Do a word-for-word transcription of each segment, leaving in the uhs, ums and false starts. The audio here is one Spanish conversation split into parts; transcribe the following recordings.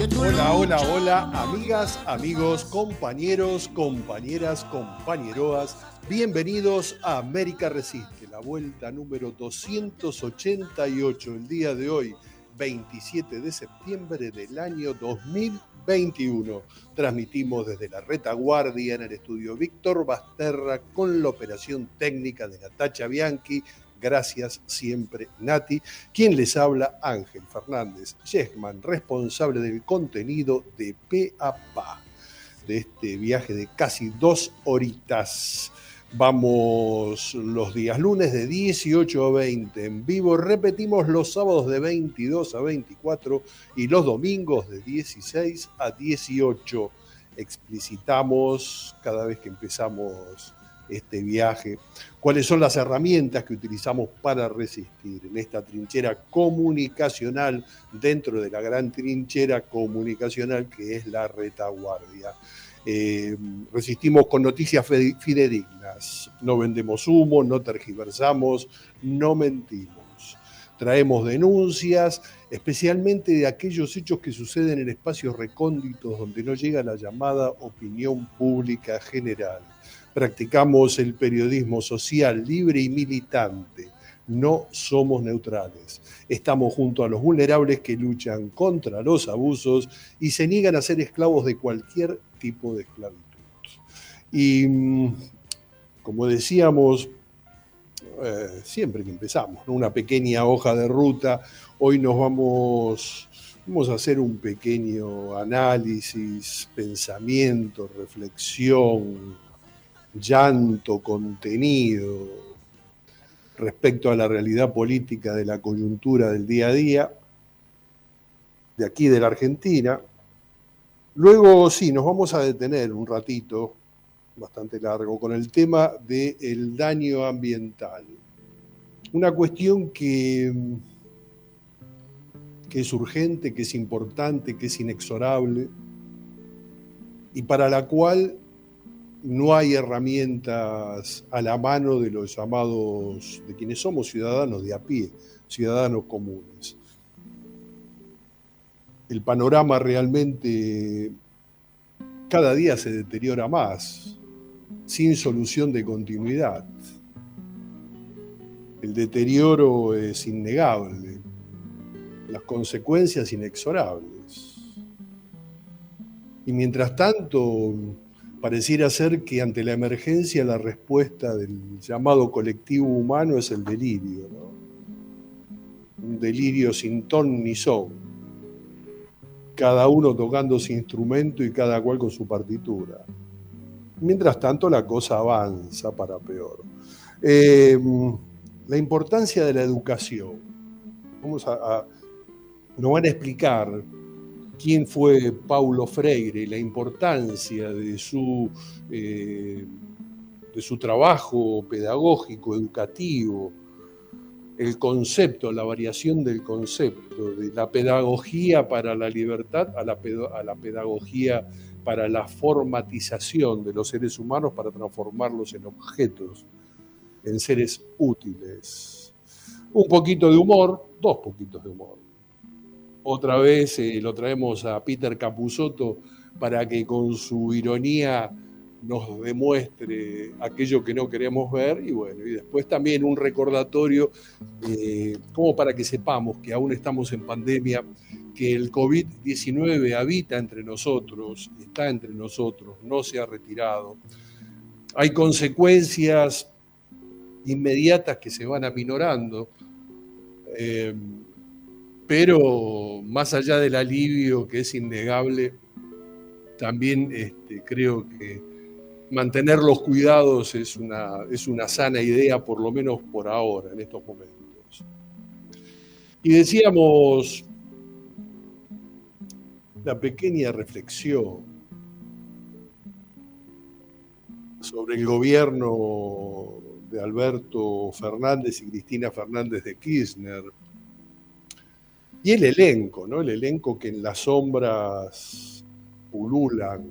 Hola, hola, hola, amigas, amigos, compañeros, compañeras, compañeroas. Bienvenidos a América Resiste, la vuelta número doscientos ochenta y ocho, el día de hoy, veintisiete de septiembre del año dos mil veintiuno. Transmitimos desde la retaguardia en el estudio Víctor Basterra con la operación técnica de Natacha Bianchi. Gracias siempre, Nati. Quien les habla, Ángel Fernández Yesman, responsable del contenido de Pe a Pa, de este viaje de casi dos horitas. Vamos los días lunes de dieciocho a veinte en vivo, repetimos los sábados de veintidós a veinticuatro y los domingos de dieciséis a dieciocho. Explicitamos cada vez que empezamos este viaje cuáles son las herramientas que utilizamos para resistir en esta trinchera comunicacional, dentro de la gran trinchera comunicacional que es la retaguardia. Eh, resistimos con noticias fidedignas, no vendemos humo, no tergiversamos, no mentimos. Traemos denuncias, especialmente de aquellos hechos que suceden en espacios recónditos donde no llega la llamada opinión pública general. Practicamos el periodismo social, libre y militante. No somos neutrales. Estamos junto a los vulnerables que luchan contra los abusos y se niegan a ser esclavos de cualquier tipo de esclavitud. Y como decíamos, eh, siempre que empezamos, ¿no? Una pequeña hoja de ruta. Hoy nos vamos, vamos a hacer un pequeño análisis, pensamiento, reflexión, llanto contenido respecto a la realidad política de la coyuntura del día a día de aquí de la Argentina. Luego sí, nos vamos a detener un ratito, bastante largo, con el tema del daño ambiental. Una cuestión que, que es urgente, que es importante, que es inexorable y para la cual no hay herramientas a la mano de los llamados, de quienes somos ciudadanos de a pie, ciudadanos comunes. El panorama realmente cada día se deteriora más, sin solución de continuidad. El deterioro es innegable, las consecuencias inexorables. Y mientras tanto, pareciera ser que ante la emergencia la respuesta del llamado colectivo humano es el delirio, ¿no? Un delirio sin ton ni son, cada uno tocando su instrumento y cada cual con su partitura. Mientras tanto la cosa avanza para peor. Eh, la importancia de la educación. Vamos a, a, nos van a explicar quién fue Paulo Freire, la importancia de su, eh, de su trabajo pedagógico, educativo, el concepto, la variación del concepto, de la pedagogía para la libertad a la, a la pedagogía para la formatización de los seres humanos para transformarlos en objetos, en seres útiles. Un poquito de humor, dos poquitos de humor. Otra vez eh, lo traemos a Peter Capusotto para que con su ironía nos demuestre aquello que no queremos ver y bueno, y después también un recordatorio eh, como para que sepamos que aún estamos en pandemia, que el COVID diecinueve habita entre nosotros, está entre nosotros, no se ha retirado. Hay consecuencias inmediatas que se van aminorando, eh, pero más allá del alivio que es innegable, también este, creo que mantener los cuidados es una, es una sana idea, por lo menos por ahora, en estos momentos. Y decíamos, la pequeña reflexión sobre el gobierno de Alberto Fernández y Cristina Fernández de Kirchner, y el elenco, ¿no? El elenco que en las sombras pululan,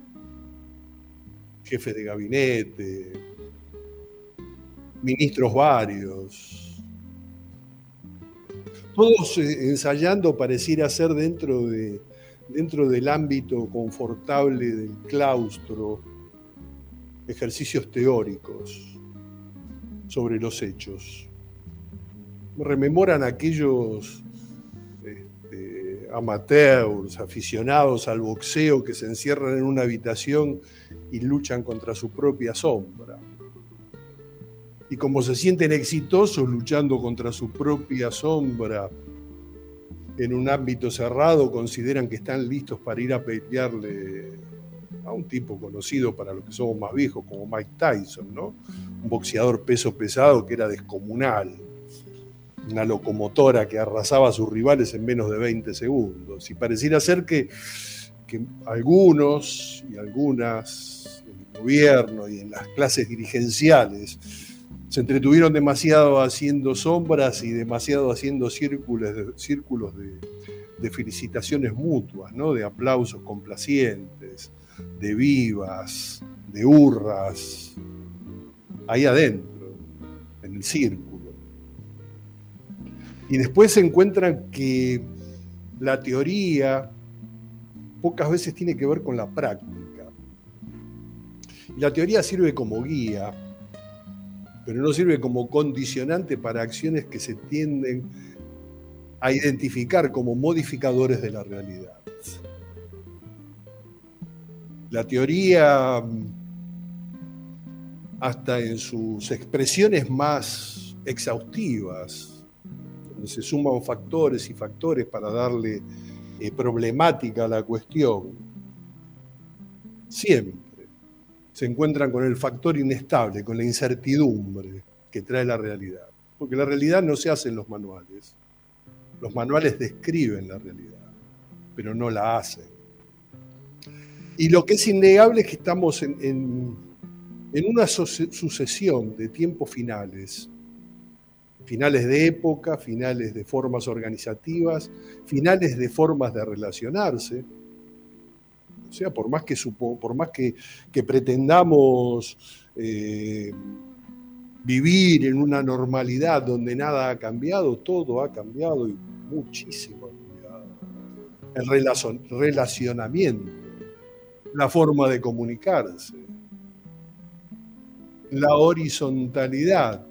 jefes de gabinete, ministros varios, todos ensayando pareciera ser dentro de, dentro del ámbito confortable del claustro, ejercicios teóricos sobre los hechos. Rememoran aquellos este, amateurs, aficionados al boxeo que se encierran en una habitación y luchan contra su propia sombra. Y como se sienten exitosos luchando contra su propia sombra en un ámbito cerrado, consideran que están listos para ir a pelearle a un tipo conocido para los que somos más viejos como Mike Tyson, ¿no? Un boxeador peso pesado que era descomunal, una locomotora que arrasaba a sus rivales en menos de veinte segundos. Y pareciera ser que, que algunos y algunas en el gobierno y en las clases dirigenciales se entretuvieron demasiado haciendo sombras y demasiado haciendo círculos de, círculos de, de felicitaciones mutuas, ¿no? De aplausos complacientes, de vivas, de hurras, ahí adentro, en el círculo. Y después se encuentran que la teoría pocas veces tiene que ver con la práctica. Y la teoría sirve como guía, pero no sirve como condicionante para acciones que se tienden a identificar como modificadores de la realidad. La teoría, hasta en sus expresiones más exhaustivas, donde se suman factores y factores para darle eh, problemática a la cuestión, siempre se encuentran con el factor inestable, con la incertidumbre que trae la realidad. Porque la realidad no se hace en los manuales. Los manuales describen la realidad, pero no la hacen. Y lo que es innegable es que estamos en, en, en una sucesión de tiempos finales, finales de época, finales de formas organizativas, finales de formas de relacionarse. O sea, por más que, supo, por más que, que pretendamos eh, vivir en una normalidad donde nada ha cambiado, todo ha cambiado y muchísimo ha cambiado. El relacion, relacionamiento, la forma de comunicarse, la horizontalidad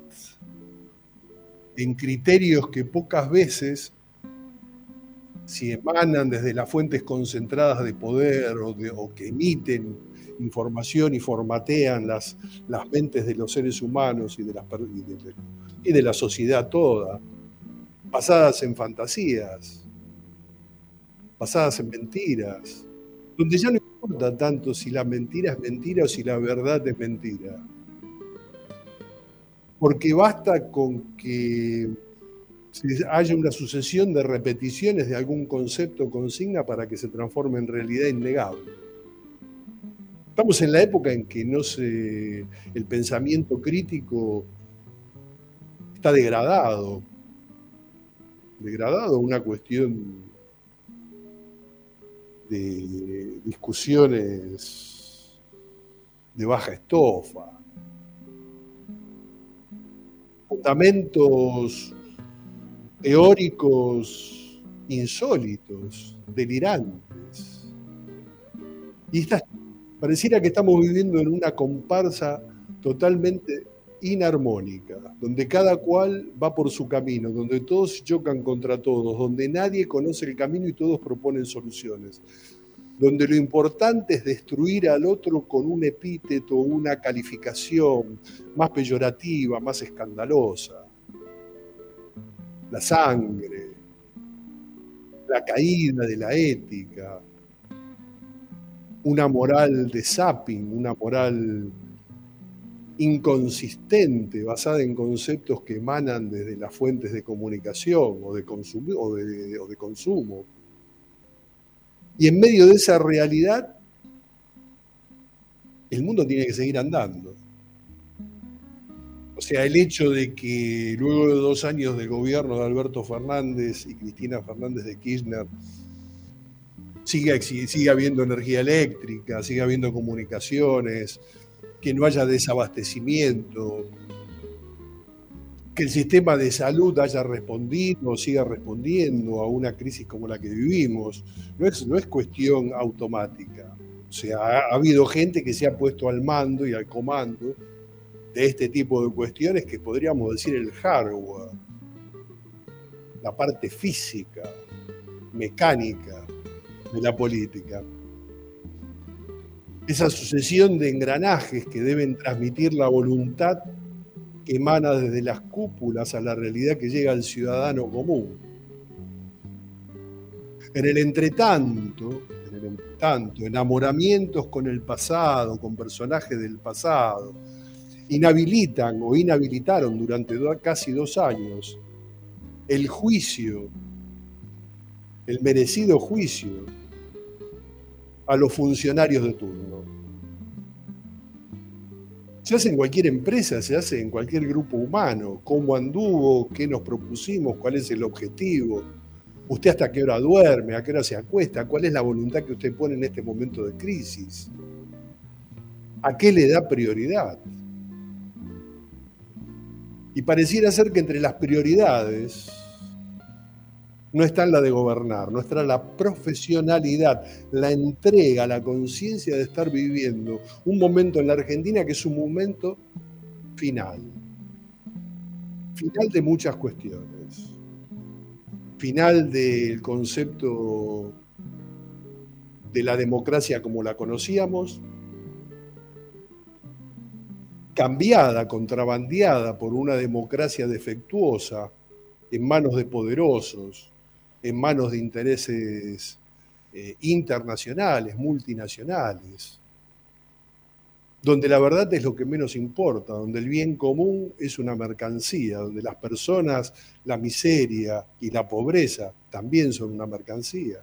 en criterios que pocas veces, si emanan desde las fuentes concentradas de poder o, de, o que emiten información y formatean las, las mentes de los seres humanos y de, las, y, de, y de la sociedad toda, basadas en fantasías, basadas en mentiras, donde ya no importa tanto si la mentira es mentira o si la verdad es mentira. Porque basta con que haya una sucesión de repeticiones de algún concepto o consigna para que se transforme en realidad innegable. Estamos en la época en que no se, el pensamiento crítico está degradado, degradado a una cuestión de discusiones de baja estofa, fundamentos teóricos insólitos, delirantes. Y esta, pareciera que estamos viviendo en una comparsa totalmente inarmónica, donde cada cual va por su camino, donde todos chocan contra todos, donde nadie conoce el camino y todos proponen soluciones, donde lo importante es destruir al otro con un epíteto, una calificación más peyorativa, más escandalosa. La sangre, la caída de la ética, una moral de zapping, una moral inconsistente, basada en conceptos que emanan desde las fuentes de comunicación o de, consum- o de, o de consumo. Y en medio de esa realidad, el mundo tiene que seguir andando. O sea, el hecho de que luego de dos años del gobierno de Alberto Fernández y Cristina Fernández de Kirchner siga, siga habiendo energía eléctrica, siga habiendo comunicaciones, que no haya desabastecimiento, que el sistema de salud haya respondido o siga respondiendo a una crisis como la que vivimos. No es, no es cuestión automática. O sea, ha, ha habido gente que se ha puesto al mando y al comando de este tipo de cuestiones que podríamos decir el hardware, la parte física, mecánica de la política. Esa sucesión de engranajes que deben transmitir la voluntad que emana desde las cúpulas a la realidad que llega al ciudadano común. En el entretanto, en el entretanto, enamoramientos con el pasado, con personajes del pasado, inhabilitan o inhabilitaron durante do, casi dos años el juicio, el merecido juicio a los funcionarios de turno. Se hace en cualquier empresa, se hace en cualquier grupo humano. ¿Cómo anduvo? ¿Qué nos propusimos? ¿Cuál es el objetivo? ¿Usted hasta qué hora duerme? ¿A qué hora se acuesta? ¿Cuál es la voluntad que usted pone en este momento de crisis? ¿A qué le da prioridad? Y pareciera ser que entre las prioridades no está la de gobernar, no está la profesionalidad, la entrega, la conciencia de estar viviendo un momento en la Argentina que es un momento final. Final de muchas cuestiones. Final del concepto de la democracia como la conocíamos, cambiada, contrabandeada por una democracia defectuosa en manos de poderosos, en manos de intereses eh, internacionales, multinacionales, donde la verdad es lo que menos importa, donde el bien común es una mercancía, donde las personas, la miseria y la pobreza también son una mercancía.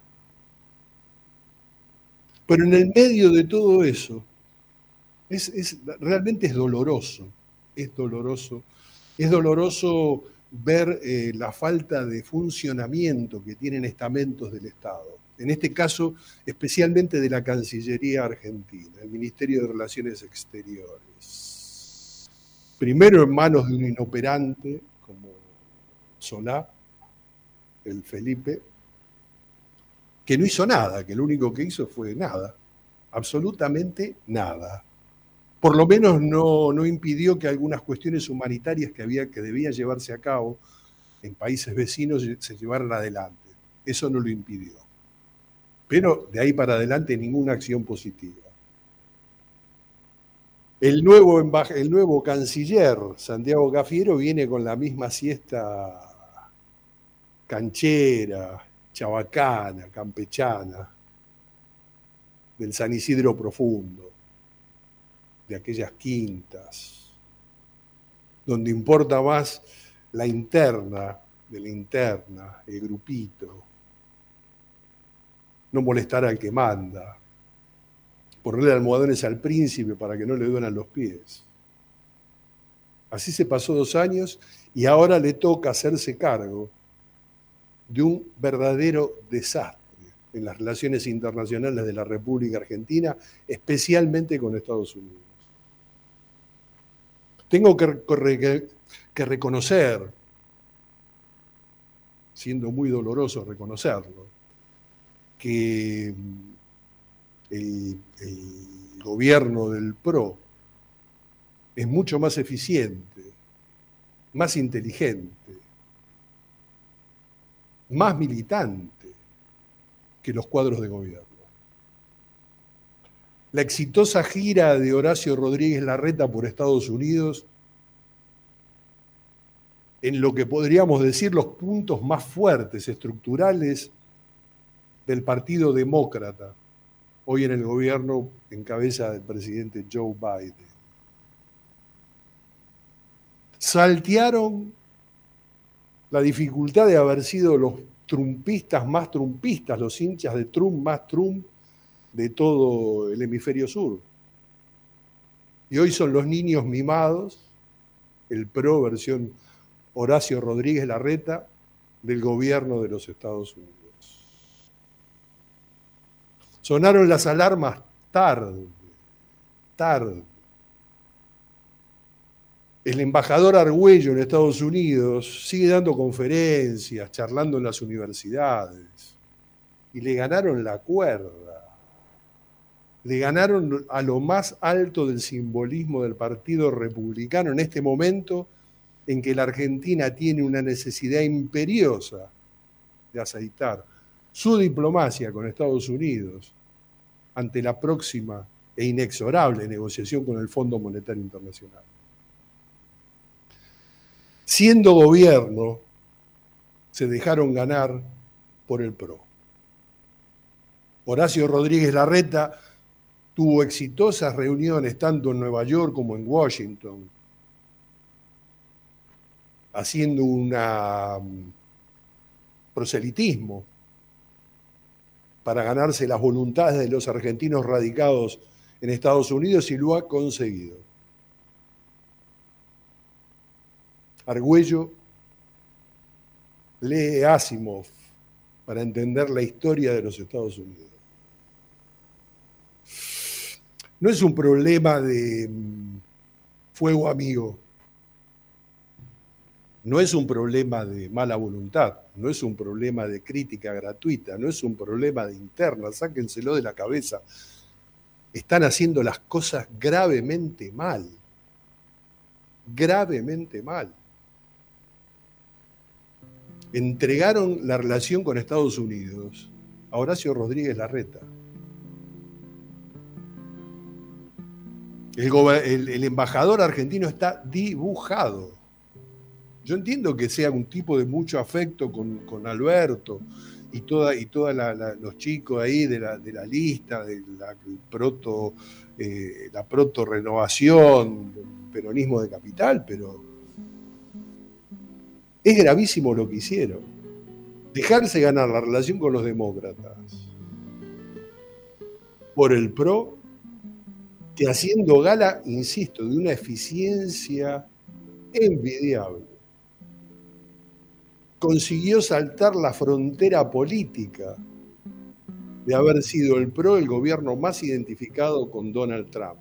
Pero en el medio de todo eso, es, es, realmente es doloroso, es doloroso, es doloroso ver eh, la falta de funcionamiento que tienen estamentos del Estado. En este caso, especialmente de la Cancillería Argentina, el Ministerio de Relaciones Exteriores. Primero en manos de un inoperante como Solá, el Felipe, que no hizo nada, que lo único que hizo fue nada, absolutamente nada. Por lo menos no, no impidió que algunas cuestiones humanitarias que, había, que debían llevarse a cabo en países vecinos se llevaran adelante. Eso no lo impidió. Pero de ahí para adelante ninguna acción positiva. El nuevo, el nuevo canciller, Santiago Cafiero, viene con la misma siesta canchera, chabacana, campechana, del San Isidro profundo, de aquellas quintas, donde importa más la interna de la interna, el grupito, no molestar al que manda, ponerle almohadones al príncipe para que no le duelan los pies. Así se pasó dos años y ahora le toca hacerse cargo de un verdadero desastre en las relaciones internacionales de la República Argentina, especialmente con Estados Unidos. Tengo que, que, que reconocer, siendo muy doloroso reconocerlo, que el, el gobierno del P R O es mucho más eficiente, más inteligente, más militante que los cuadros de gobierno. La exitosa gira de Horacio Rodríguez Larreta por Estados Unidos, en lo que podríamos decir los puntos más fuertes, estructurales, del Partido Demócrata, hoy en el gobierno en cabeza del presidente Joe Biden. Saltearon la dificultad de haber sido los trumpistas más trumpistas, los hinchas de Trump más Trump de todo el hemisferio sur. Y hoy son los niños mimados, el P R O versión Horacio Rodríguez Larreta, del gobierno de los Estados Unidos. Sonaron las alarmas tarde, tarde. El embajador Argüello en Estados Unidos sigue dando conferencias, charlando en las universidades, y le ganaron la cuerda. Le ganaron a lo más alto del simbolismo del Partido Republicano en este momento en que la Argentina tiene una necesidad imperiosa de aceitar su diplomacia con Estados Unidos ante la próxima e inexorable negociación con el Fondo Monetario Internacional. Siendo gobierno, se dejaron ganar por el P R O. Horacio Rodríguez Larreta tuvo exitosas reuniones tanto en Nueva York como en Washington, haciendo un proselitismo para ganarse las voluntades de los argentinos radicados en Estados Unidos, y lo ha conseguido. Argüello lee Asimov para entender la historia de los Estados Unidos. No es un problema de fuego amigo, no es un problema de mala voluntad, no es un problema de crítica gratuita, no es un problema de interna, sáquenselo de la cabeza. Están haciendo las cosas gravemente mal, gravemente mal. Entregaron la relación con Estados Unidos a Horacio Rodríguez Larreta. El, el, el embajador argentino está dibujado. Yo entiendo que sea un tipo de mucho afecto con, con Alberto y toda y toda la, la, los chicos ahí de la, de la lista, de la proto, eh, la proto renovación, del peronismo de capital, pero es gravísimo lo que hicieron. Dejarse ganar la relación con los demócratas por el P R O, que haciendo gala, insisto, de una eficiencia envidiable, consiguió saltar la frontera política de haber sido el P R O el gobierno más identificado con Donald Trump.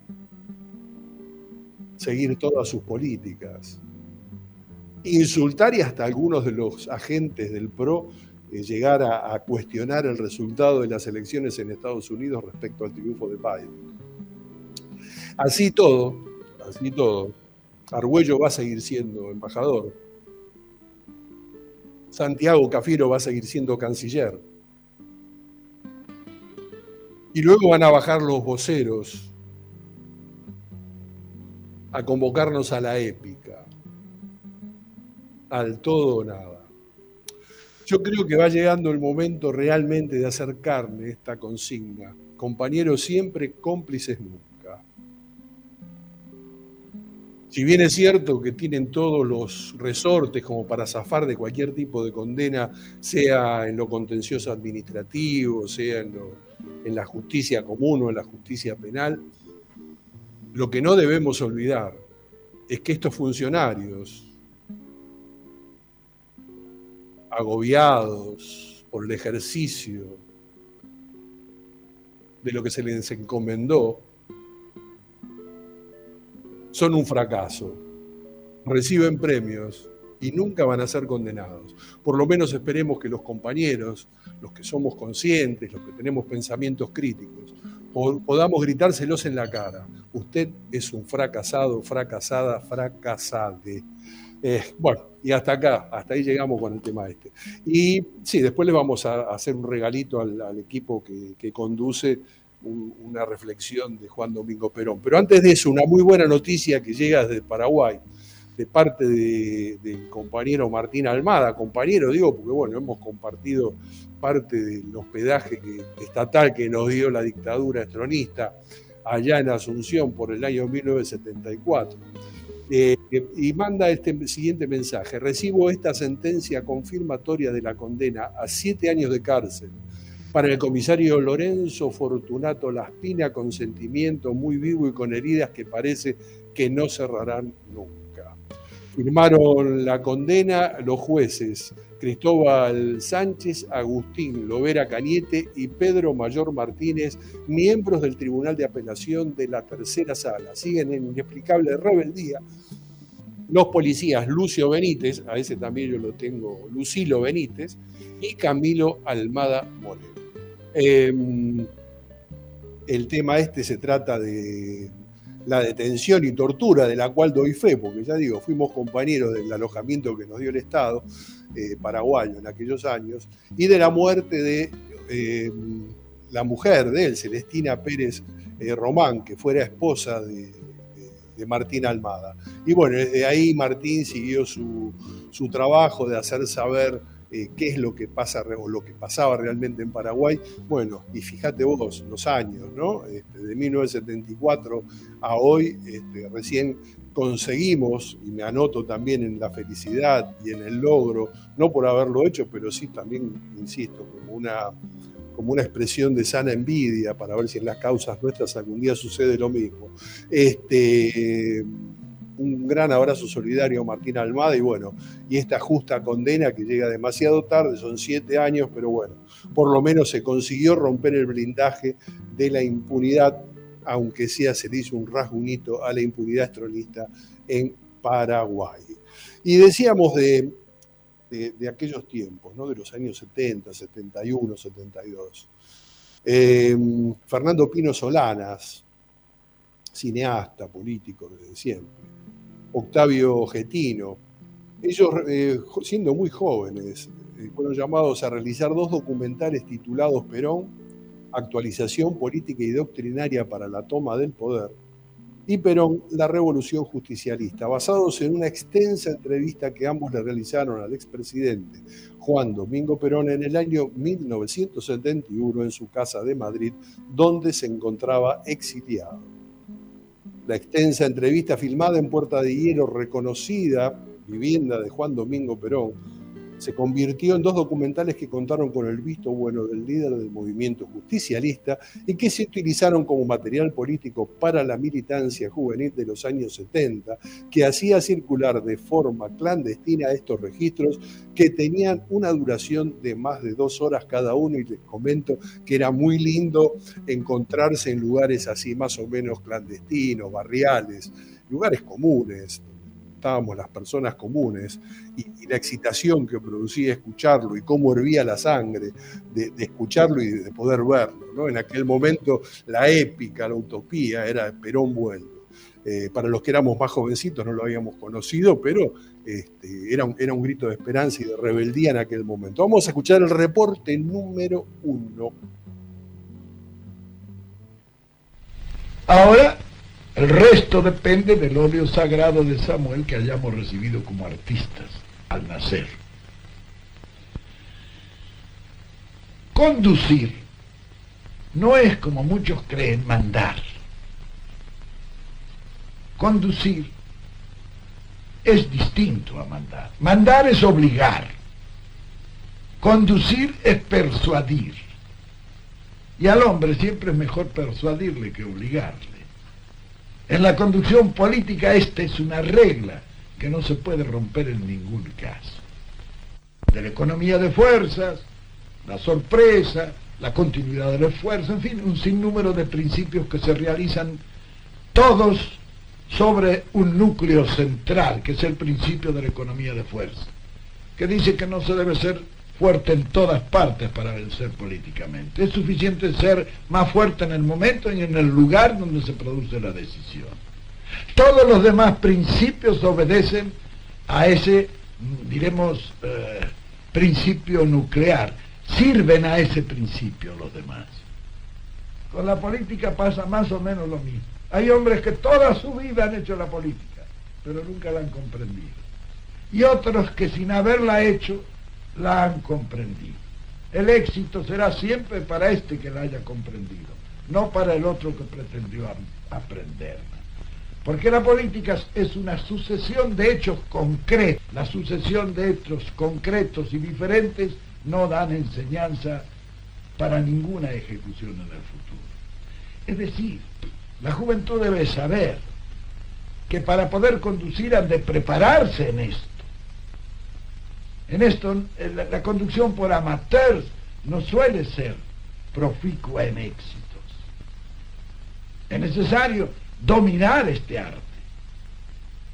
Seguir todas sus políticas. Insultar y hasta algunos de los agentes del P R O eh, llegar a, a cuestionar el resultado de las elecciones en Estados Unidos respecto al triunfo de Biden. Así todo, así todo, Argüello va a seguir siendo embajador. Santiago Cafiero va a seguir siendo canciller. Y luego van a bajar los voceros a convocarnos a la épica, al todo o nada. Yo creo que va llegando el momento realmente de hacer carne esta consigna. Compañeros siempre, cómplices nunca. Si bien es cierto que tienen todos los resortes como para zafar de cualquier tipo de condena, sea en lo contencioso administrativo, sea en, lo, en la justicia común o en la justicia penal, lo que no debemos olvidar es que estos funcionarios, agobiados por el ejercicio de lo que se les encomendó, son un fracaso, reciben premios y nunca van a ser condenados. Por lo menos esperemos que los compañeros, los que somos conscientes, los que tenemos pensamientos críticos, podamos gritárselos en la cara. Usted es un fracasado, fracasada, fracasade. Eh, bueno, y hasta acá, hasta ahí llegamos con el tema este. Y sí, después le vamos a hacer un regalito al, al equipo que, que conduce una reflexión de Juan Domingo Perón. Pero antes de eso, una muy buena noticia que llega desde Paraguay, de parte de, del compañero Martín Almada, compañero digo porque bueno, hemos compartido parte del hospedaje que, estatal que nos dio la dictadura estronista allá en Asunción por el año mil novecientos setenta y cuatro. Eh, y manda este siguiente mensaje: recibo esta sentencia confirmatoria de la condena a siete años de cárcel para el comisario Lorenzo Fortunato Laspina, con sentimiento muy vivo y con heridas que parece que no cerrarán nunca. Firmaron la condena los jueces Cristóbal Sánchez, Agustín Lovera Cañete y Pedro Mayor Martínez, miembros del Tribunal de Apelación de la Tercera Sala. Siguen en inexplicable rebeldía los policías Lucio Benítez, a ese también yo lo tengo, Lucilo Benítez, y Camilo Almada Moreno. Eh, el tema este se trata de la detención y tortura, de la cual doy fe, porque ya digo, fuimos compañeros del alojamiento que nos dio el Estado eh, paraguayo en aquellos años, y de la muerte de eh, la mujer de él, Celestina Pérez eh, Román, que fuera esposa de, de, de Martín Almada. Y bueno, desde ahí Martín siguió su, su trabajo de hacer saber eh, qué es lo que pasa o lo que pasaba realmente en Paraguay. Bueno, y fíjate vos los años, ¿no? Este, de mil novecientos setenta y cuatro a hoy, este, recién conseguimos, y me anoto también en la felicidad y en el logro, no por haberlo hecho, pero sí también, insisto, como una, como una expresión de sana envidia para ver si en las causas nuestras algún día sucede lo mismo. Este, un gran abrazo solidario a Martín Almada y bueno, y esta justa condena que llega demasiado tarde, son siete años, pero bueno, por lo menos se consiguió romper el blindaje de la impunidad, aunque sea se le hizo un rasguñito a la impunidad estronista en Paraguay. Y decíamos de, de, de aquellos tiempos, ¿no? De los años setenta, setenta y uno, setenta y dos. Eh, Fernando Pino Solanas, cineasta, político desde siempre. Octavio Getino. Ellos, eh, siendo muy jóvenes, eh, fueron llamados a realizar dos documentales titulados Perón, Actualización política y doctrinaria para la toma del poder, y Perón, la revolución justicialista, basados en una extensa entrevista que ambos le realizaron al expresidente Juan Domingo Perón en el año mil novecientos setenta y uno en su casa de Madrid, donde se encontraba exiliado. La extensa entrevista filmada en Puerta de Hierro, reconocida vivienda de Juan Domingo Perón, se convirtió en dos documentales que contaron con el visto bueno del líder del movimiento justicialista y que se utilizaron como material político para la militancia juvenil de los años setenta, que hacía circular de forma clandestina estos registros que tenían una duración de más de dos horas cada uno, y les comento que era muy lindo encontrarse en lugares así más o menos clandestinos, barriales, lugares comunes, estábamos las personas comunes, y, y la excitación que producía escucharlo y cómo hervía la sangre de, de escucharlo y de poder verlo, ¿no? En aquel momento la épica, la utopía era Perón vuelve. Eh, para los que éramos más jovencitos no lo habíamos conocido, pero este, era, un, era un grito de esperanza y de rebeldía en aquel momento. Vamos a escuchar el reporte número uno. Ahora, el resto depende del óleo sagrado de Samuel que hayamos recibido como artistas al nacer. Conducir no es, como muchos creen, mandar. Conducir es distinto a mandar. Mandar es obligar. Conducir es persuadir. Y al hombre siempre es mejor persuadirle que obligarle. En la conducción política esta es una regla que no se puede romper en ningún caso. De la economía de fuerzas, la sorpresa, la continuidad del esfuerzo, en fin, un sinnúmero de principios que se realizan todos sobre un núcleo central, que es el principio de la economía de fuerza, que dice que no se debe ser fuerte en todas partes para vencer políticamente. Es suficiente ser más fuerte en el momento y en el lugar donde se produce la decisión. Todos los demás principios obedecen a ese, diremos, eh, principio nuclear. Sirven a ese principio los demás. Con la política pasa más o menos lo mismo. Hay hombres que toda su vida han hecho la política, pero nunca la han comprendido. Y otros que sin haberla hecho, la han comprendido. El éxito será siempre para este que la haya comprendido, no para el otro que pretendió aprenderla. Porque la política es una sucesión de hechos concretos. La sucesión de hechos concretos y diferentes no dan enseñanza para ninguna ejecución en el futuro. Es decir, la juventud debe saber que para poder conducir han de prepararse en esto. En esto, la, la conducción por amateurs no suele ser proficua en éxitos. Es necesario dominar este arte.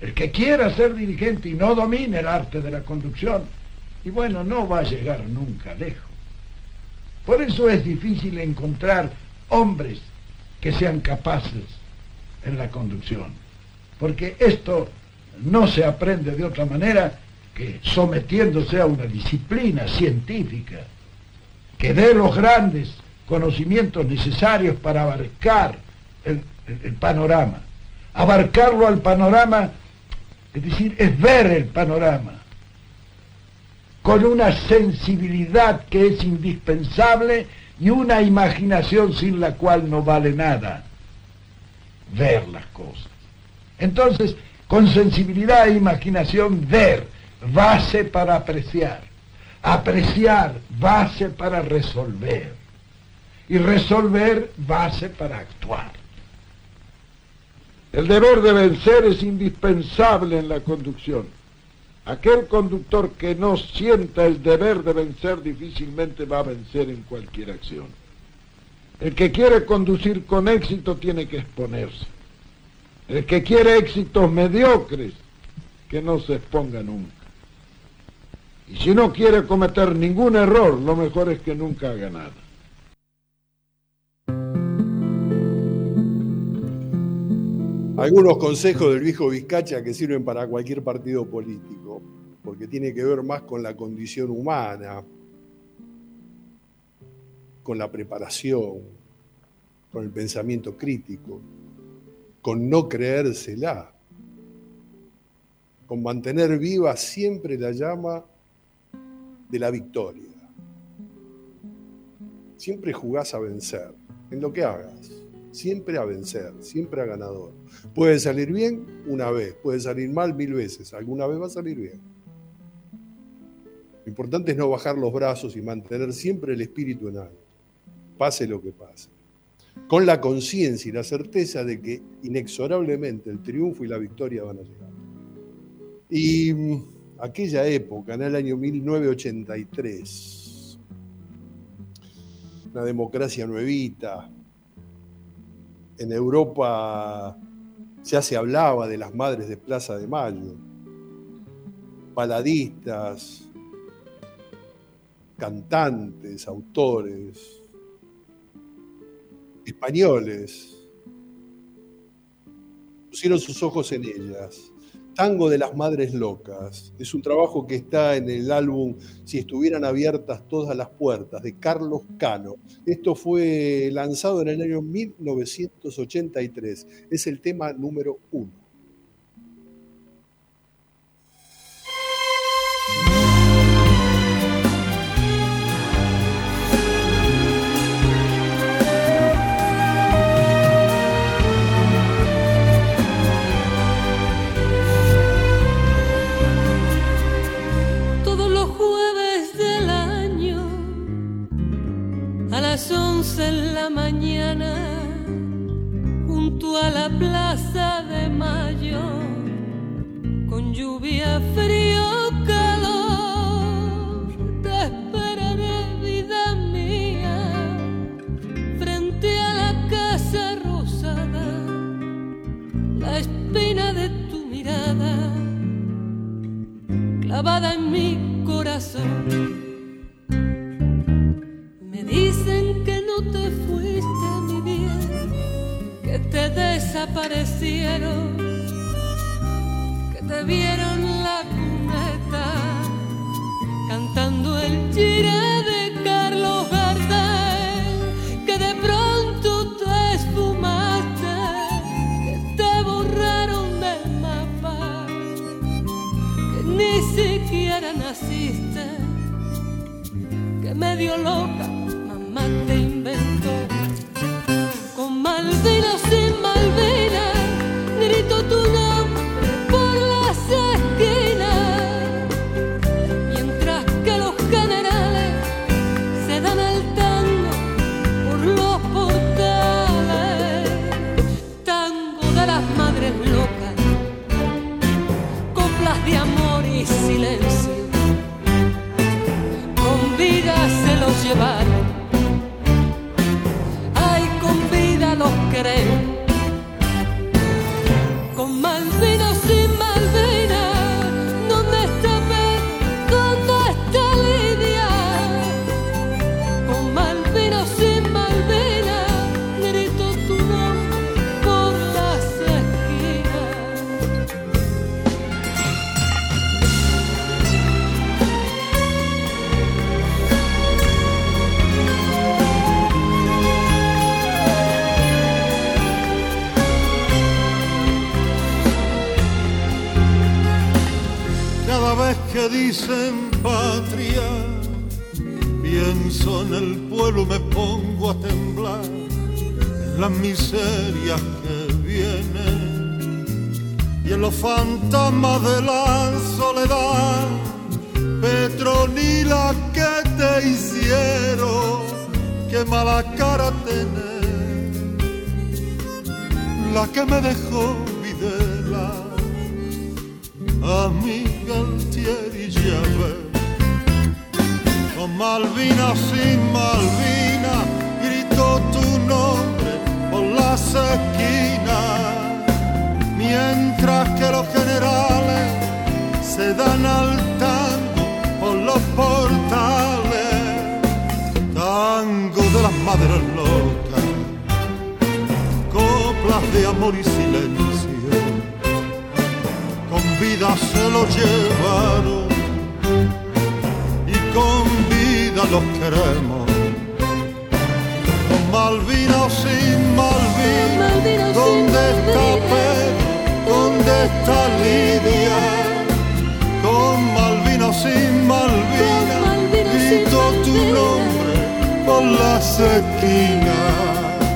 El que quiera ser dirigente y no domine el arte de la conducción, y bueno, no va a llegar nunca lejos. Por eso es difícil encontrar hombres que sean capaces en la conducción, porque esto no se aprende de otra manera que sometiéndose a una disciplina científica que dé los grandes conocimientos necesarios para abarcar el, el, el panorama. Abarcarlo al panorama, es decir, es ver el panorama con una sensibilidad que es indispensable y una imaginación sin la cual no vale nada. Ver las cosas. Entonces, con sensibilidad e imaginación, ver, base para apreciar. Apreciar, base para resolver. Y resolver, base para actuar. El deber de vencer es indispensable en la conducción. Aquel conductor que no sienta el deber de vencer difícilmente va a vencer en cualquier acción. El que quiere conducir con éxito tiene que exponerse. El que quiere éxitos mediocres, que no se exponga nunca. Y si no quiere cometer ningún error, lo mejor es que nunca haga nada. Algunos consejos del viejo Vizcacha que sirven para cualquier partido político, porque tiene que ver más con la condición humana, con la preparación, con el pensamiento crítico, con no creérsela, con mantener viva siempre la llama de la victoria. Siempre jugás a vencer, en lo que hagas. Siempre a vencer, siempre a ganador. Puede salir bien una vez, puede salir mal mil veces, alguna vez va a salir bien. Lo importante es no bajar los brazos y mantener siempre el espíritu en alto, pase lo que pase. Con la conciencia y la certeza de que inexorablemente el triunfo y la victoria van a llegar. Y aquella época, en el año mil novecientos ochenta y tres, una democracia nuevita. En Europa ya se hablaba de las madres de Plaza de Mayo, baladistas, cantantes, autores, españoles, pusieron sus ojos en ellas. Tango de las Madres Locas es un trabajo que está en el álbum Si estuvieran abiertas todas las puertas, de Carlos Cano. Esto fue lanzado en el año mil novecientos ochenta y tres. Es el tema número uno. En la mañana, junto a la Plaza de Mayo, con lluvia, frío, calor, te esperaré, vida mía, frente a la Casa Rosada, la espina de tu mirada, clavada en mi corazón. Dicen que no te fuiste, mi bien, que te desaparecieron, que te vieron la cuneta, cantando el Chiré de Carlos Gardel, que de pronto te esfumaste, que te borraron del mapa, que ni siquiera naciste, que medio loca mamá te inventó. Con Malvina o sin Malvina, grito tu nombre por las esquinas, mientras que los generales se dan el tango por los portales. Tango de las madres locas, coplas de amor y silencio, con vida se los llevaron, ay, con vida los queremos. Con Malvina o sin Malvina, dicen patria, pienso en el pueblo, me pongo a temblar en las miserias que vienen y en los fantasmas de la soledad. Petronila, ¿qué te hicieron? Qué mala cara tenés, la que me dejó Videla, amiga Altieri, ya ves. Con Malvina, sin Malvina, gritó tu nombre por las esquinas, mientras que los generales se dan al tango por los portales. Tango de las madres locas, coplas de amor y silencio, con vida se lo llevaron y con vida los queremos. Con Malvina o sin Malvina, ¿dónde está Pedro? ¿Dónde está Lidia? Con Malvina o sin Malvina, grito tu nombre por las esquinas.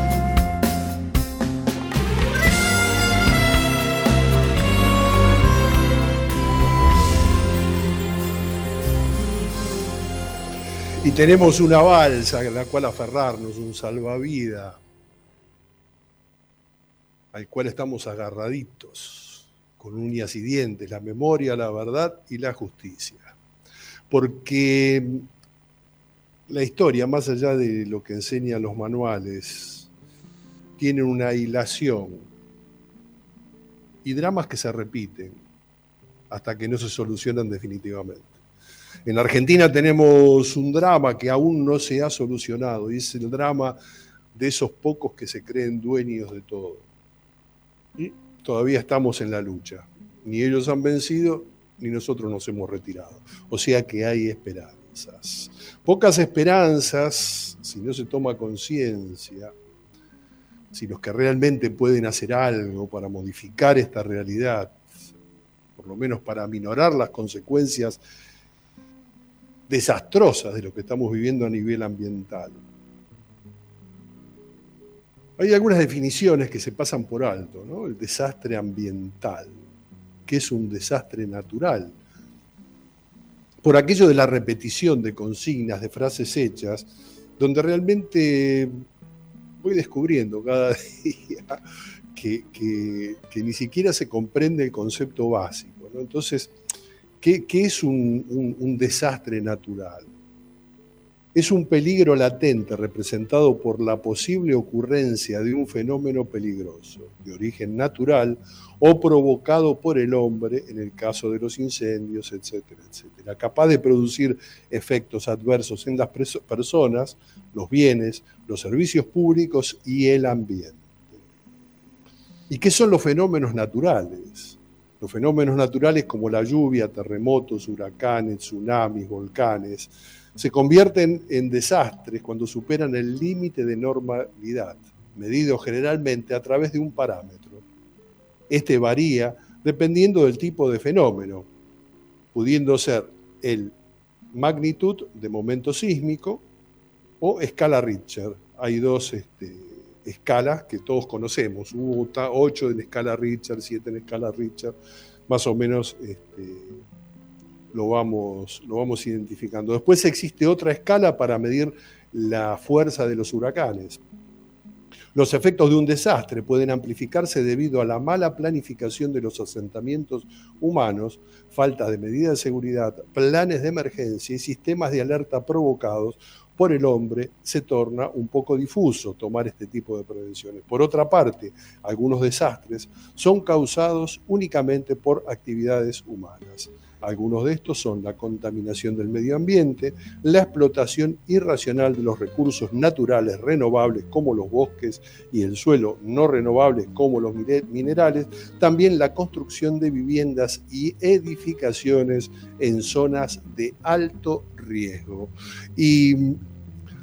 Y tenemos una balsa a la cual aferrarnos, un salvavidas, al cual estamos agarraditos, con uñas y dientes, la memoria, la verdad y la justicia. Porque la historia, más allá de lo que enseñan los manuales, tiene una hilación y dramas que se repiten hasta que no se solucionan definitivamente. En Argentina tenemos un drama que aún no se ha solucionado, y es el drama de esos pocos que se creen dueños de todo. Y todavía estamos en la lucha. Ni ellos han vencido, ni nosotros nos hemos retirado. O sea que hay esperanzas. Pocas esperanzas, si no se toma conciencia, si los que realmente pueden hacer algo para modificar esta realidad, por lo menos para aminorar las consecuencias desastrosas de lo que estamos viviendo a nivel ambiental. Hay algunas definiciones que se pasan por alto, ¿no? El desastre ambiental, que es un desastre natural. Por aquello de la repetición de consignas, de frases hechas, donde realmente voy descubriendo cada día que, que, que ni siquiera se comprende el concepto básico, ¿no? Entonces, ¿Qué, qué es un, un, un desastre natural? Es un peligro latente representado por la posible ocurrencia de un fenómeno peligroso, de origen natural o provocado por el hombre, en el caso de los incendios, etcétera, etcétera, capaz de producir efectos adversos en las personas, los bienes, los servicios públicos y el ambiente. ¿Y qué son los fenómenos naturales? Los fenómenos naturales como la lluvia, terremotos, huracanes, tsunamis, volcanes, se convierten en desastres cuando superan el límite de normalidad, medido generalmente a través de un parámetro. Este varía dependiendo del tipo de fenómeno, pudiendo ser el magnitud de momento sísmico o escala Richter. Hay dos este, escalas que todos conocemos, hubo ocho en escala Richter, siete en escala Richter, más o menos este, lo, vamos, lo vamos identificando. Después existe otra escala para medir la fuerza de los huracanes. Los efectos de un desastre pueden amplificarse debido a la mala planificación de los asentamientos humanos, falta de medidas de seguridad, planes de emergencia y sistemas de alerta provocados por el hombre. Se torna un poco difuso tomar este tipo de prevenciones. Por otra parte, algunos desastres son causados únicamente por actividades humanas. Algunos de estos son la contaminación del medio ambiente, la explotación irracional de los recursos naturales renovables como los bosques y el suelo no renovables como los minerales, también la construcción de viviendas y edificaciones en zonas de alto riesgo. Y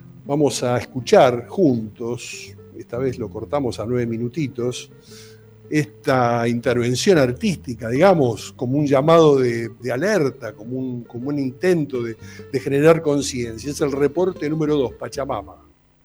vamos a escuchar juntos, esta vez lo cortamos a nueve minutitos, esta intervención artística, digamos, como un llamado de, de alerta, como un, como un intento de, de generar conciencia. Es el reporte número dos, Pachamama.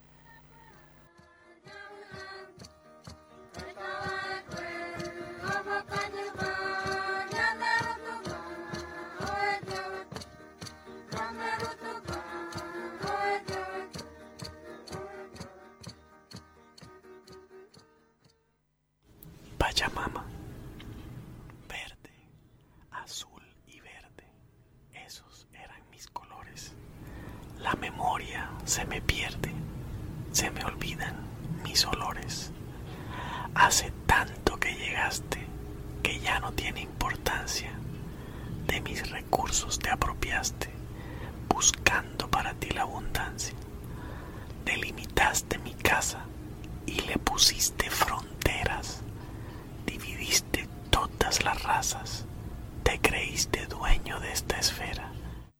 Pachamama, verde, azul y verde, esos eran mis colores. La memoria se me pierde, se me olvidan mis olores. Hace tanto que llegaste que ya no tiene importancia. De mis recursos te apropiaste, buscando para ti la abundancia. Delimitaste mi casa y le pusiste fronteras. Dividiste todas las razas, te creíste dueño de esta esfera.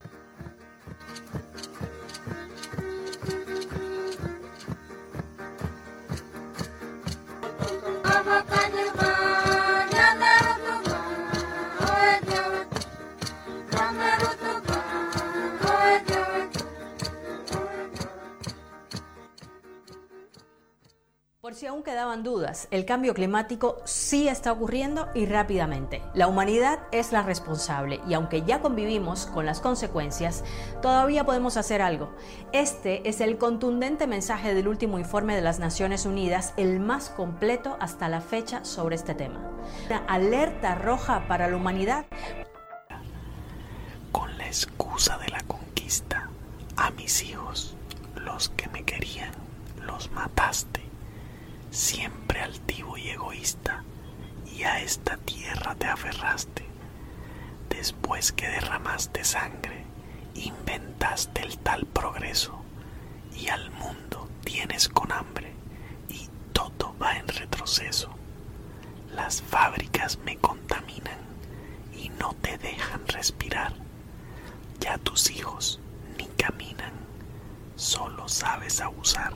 Por si aún quedaban dudas, el cambio climático sí está ocurriendo y rápidamente. La humanidad es la responsable y aunque ya convivimos con las consecuencias, todavía podemos hacer algo. Este es el contundente mensaje del último informe de las Naciones Unidas, el más completo hasta la fecha sobre este tema. Una alerta roja para la humanidad. Con la excusa de la conquista, a mis hijos, los que me querían, los mataste. Siempre altivo y egoísta, y a esta tierra te aferraste. Después que derramaste sangre, inventaste el tal progreso, y al mundo tienes con hambre, y todo va en retroceso. Las fábricas me contaminan, y no te dejan respirar. Ya tus hijos ni caminan, solo sabes abusar.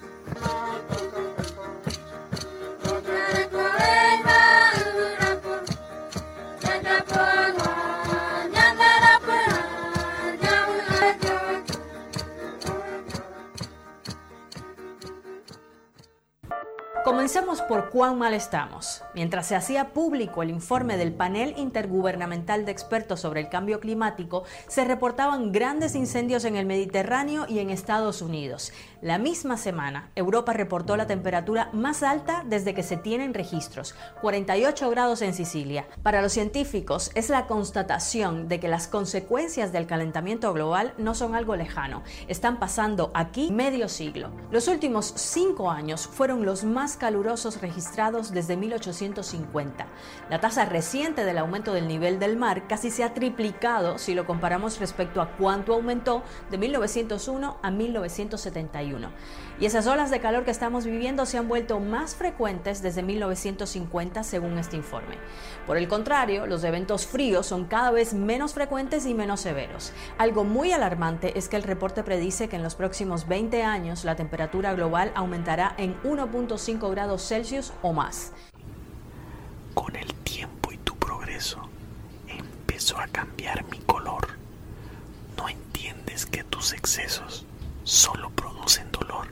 Comencemos por cuán mal estamos. Mientras se hacía público el informe del Panel Intergubernamental de Expertos sobre el Cambio Climático, se reportaban grandes incendios en el Mediterráneo y en Estados Unidos. La misma semana, Europa reportó la temperatura más alta desde que se tienen registros, cuarenta y ocho grados en Sicilia. Para los científicos, es la constatación de que las consecuencias del calentamiento global no son algo lejano. Están pasando aquí medio siglo. Los últimos cinco años fueron los más calurosos registrados desde mil ochocientos cincuenta. La tasa reciente del aumento del nivel del mar casi se ha triplicado si lo comparamos respecto a cuánto aumentó de mil novecientos uno a mil novecientos setenta y uno. Y esas olas de calor que estamos viviendo se han vuelto más frecuentes desde mil novecientos cincuenta según este informe. Por el contrario, los eventos fríos son cada vez menos frecuentes y menos severos. Algo muy alarmante es que el reporte predice que en los próximos veinte años la temperatura global aumentará en uno punto cinco grados Celsius o más. Con el tiempo y tu progreso, empezó a cambiar mi color. No entiendes que tus excesos solo producen dolor.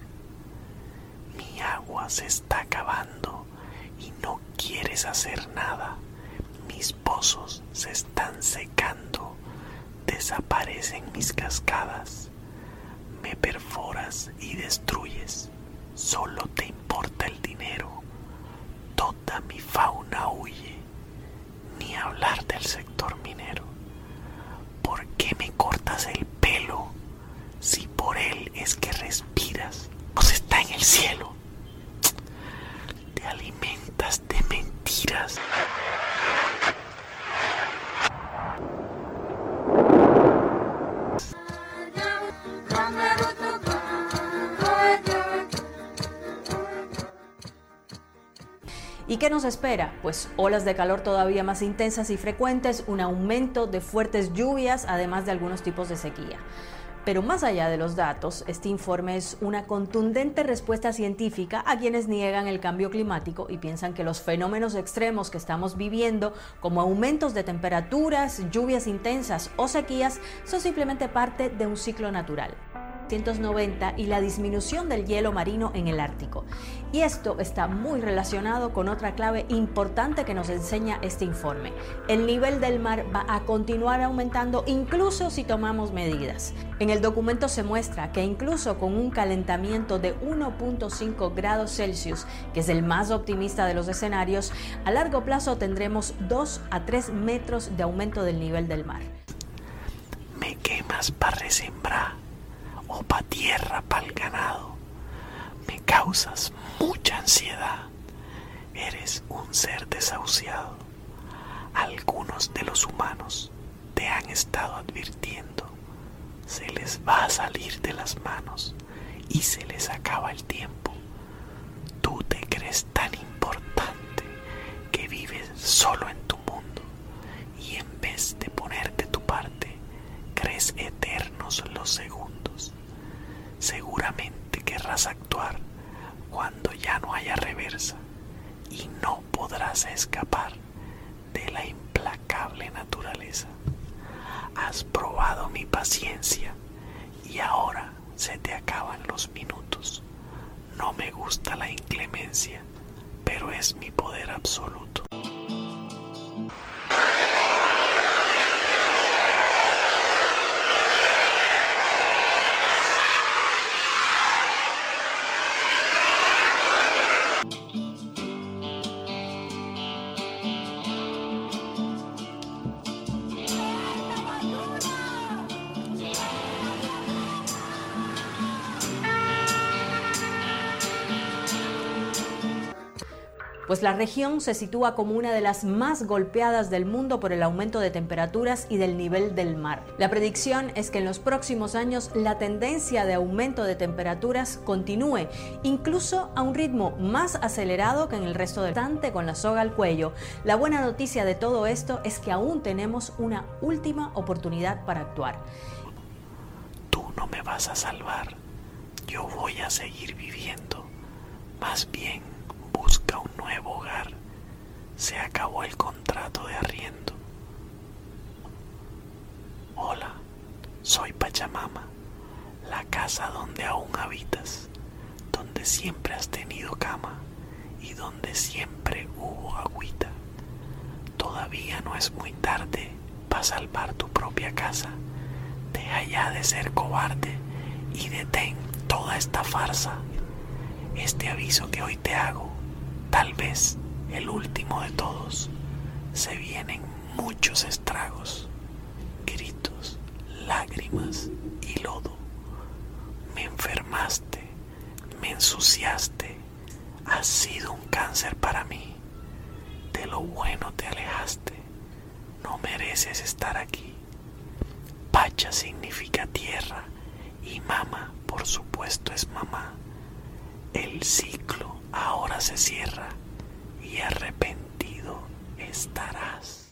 Mi agua se está acabando y no quieres hacer nada. Mis pozos se están secando. Desaparecen mis cascadas. Me perforas y destruyes. Solo te importa el dinero. Toda mi fauna huye. Ni hablar del sector minero. ¿Por qué me cortas el pelo? Si por él es que respiras, pues está en el cielo. Te alimentas de mentiras. ¿Y qué nos espera? Pues olas de calor todavía más intensas y frecuentes, un aumento de fuertes lluvias, además de algunos tipos de sequía. Pero más allá de los datos, este informe es una contundente respuesta científica a quienes niegan el cambio climático y piensan que los fenómenos extremos que estamos viviendo, como aumentos de temperaturas, lluvias intensas o sequías, son simplemente parte de un ciclo natural. mil novecientos noventa y la disminución del hielo marino en el Ártico. Y esto está muy relacionado con otra clave importante que nos enseña este informe. El nivel del mar va a continuar aumentando incluso si tomamos medidas. En el documento se muestra que incluso con un calentamiento de uno punto cinco grados Celsius, que es el más optimista de los escenarios, a largo plazo tendremos dos a tres metros de aumento del nivel del mar. Me quemas para resembrar o pa' tierra pa'l ganado. Me causas mucha ansiedad. Eres un ser desahuciado. Algunos de los humanos te han estado advirtiendo. Se les va a salir de las manos y se les acaba el tiempo. Tú te crees tan importante que vives solo en tu mundo y en vez de ponerte tu parte, crees eternos los segundos. Seguramente querrás actuar cuando ya no haya reversa y no podrás escapar de la implacable naturaleza. Has probado mi paciencia y ahora se te acaban los minutos. No me gusta la inclemencia, pero es mi poder absoluto. Pues la región se sitúa como una de las más golpeadas del mundo por el aumento de temperaturas y del nivel del mar. La predicción es que en los próximos años la tendencia de aumento de temperaturas continúe, incluso a un ritmo más acelerado que en el resto del instante con la soga al cuello. La buena noticia de todo esto es que aún tenemos una última oportunidad para actuar. Tú no me vas a salvar. Yo voy a seguir viviendo. Más bien, busca un nuevo hogar. Se acabó el contrato de arriendo. Hola, soy Pachamama, la casa donde aún habitas, donde siempre has tenido cama y donde siempre hubo agüita. Todavía no es muy tarde para salvar tu propia casa. Deja ya de ser cobarde y detén toda esta farsa. Este aviso que hoy te hago, tal vez el último de todos. Se vienen muchos estragos, gritos, lágrimas y lodo. Me enfermaste, me ensuciaste, has sido un cáncer para mí. De lo bueno te alejaste, no mereces estar aquí. Pacha significa tierra y mama, por supuesto, es mamá. El ciclo ahora se cierra y arrepentido estarás.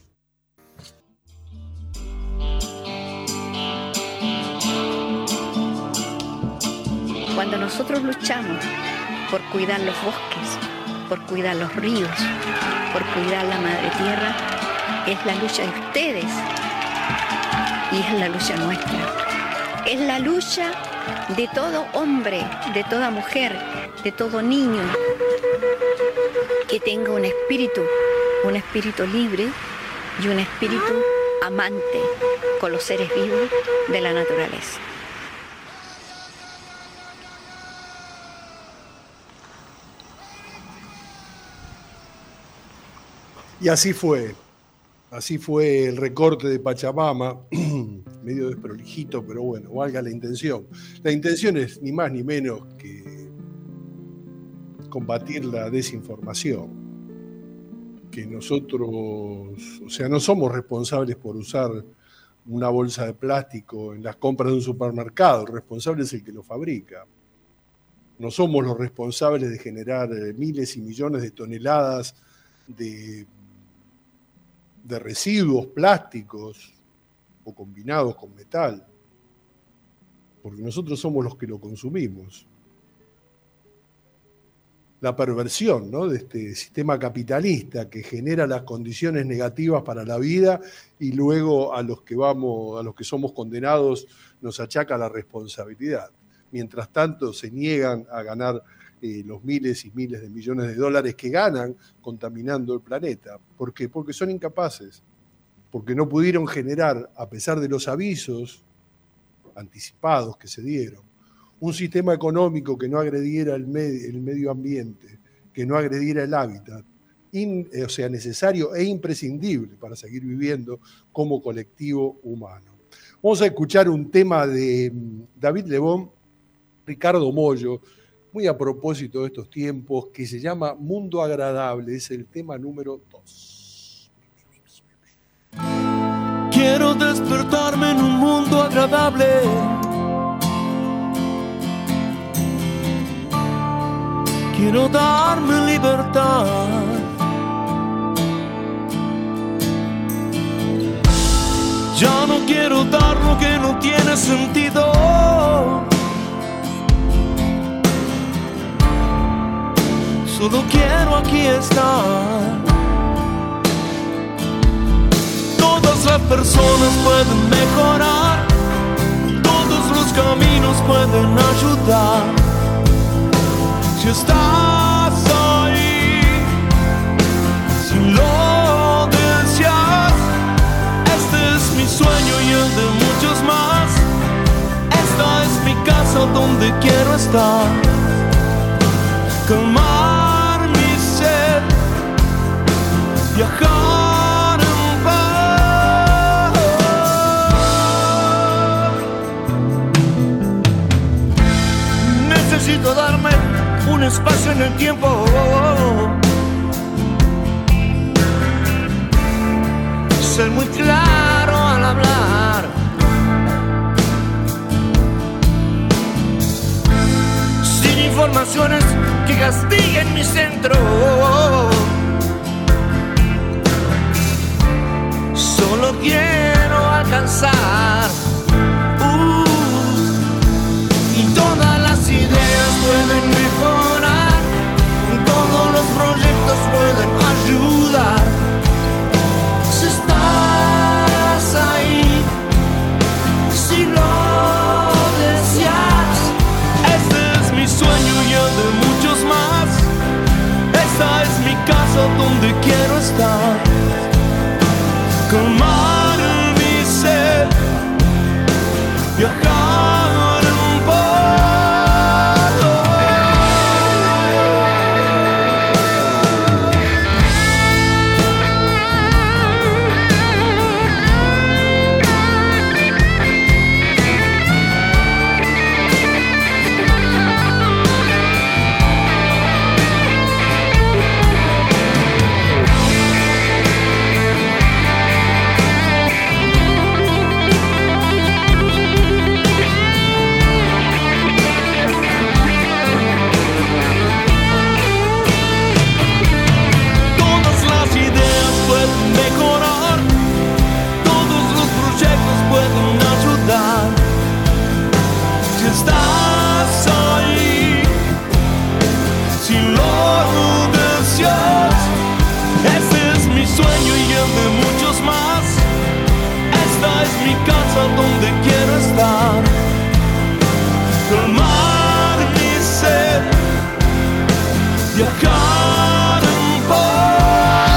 Cuando nosotros luchamos por cuidar los bosques, por cuidar los ríos, por cuidar la madre tierra, es la lucha de ustedes y es la lucha nuestra. Es la lucha de todo hombre, de toda mujer, de todo niño que tenga un espíritu, un espíritu libre y un espíritu amante con los seres vivos de la naturaleza. Y así fue, así fue el recorte de Pachamama, medio desprolijito, pero bueno, valga la intención. La intención es ni más ni menos que combatir la desinformación, que nosotros, o sea, no somos responsables por usar una bolsa de plástico en las compras de un supermercado, el responsable es el que lo fabrica. No somos los responsables de generar miles y millones de toneladas de, de residuos plásticos o combinados con metal. porque nosotros somos los que lo consumimos. La perversión, ¿no?, de este sistema capitalista que genera las condiciones negativas para la vida y luego a los que vamos, a los que somos condenados nos achaca la responsabilidad. Mientras tanto se niegan a ganar eh, los miles y miles de millones de dólares que ganan contaminando el planeta. ¿Por qué? Porque son incapaces, porque no pudieron generar, a pesar de los avisos anticipados que se dieron, un sistema económico que no agrediera el, med- el medio ambiente, que no agrediera el hábitat, in- o sea, necesario e imprescindible para seguir viviendo como colectivo humano. Vamos a escuchar un tema de David Lebón, Ricardo Mollo, muy a propósito de estos tiempos, que se llama Mundo Agradable, es el tema número dos. Quiero despertarme en un mundo agradable. Quiero darme libertad. Ya no quiero dar lo que no tiene sentido. Solo quiero aquí estar. Todas las personas pueden mejorar. Todos los caminos pueden ayudar. Si estás ahí, si lo deseas, este es mi sueño y el de muchos más. Esta es mi casa donde quiero estar. Calmar mi sed, viajar en paz. Necesito darme un espacio en el tiempo. Ser muy claro al hablar. Sin informaciones que castiguen mi centro. Solo quiero alcanzar. Uh, y todas las ideas pueden mejorar. Todos los proyectos pueden ayudar. Si estás ahí, si lo deseas, este es mi sueño y el de muchos más. Esta es mi casa donde quiero estar. Calmar mi sed, viajar en paz. Donde quiero estar, calmar mi sed, viajar en paz.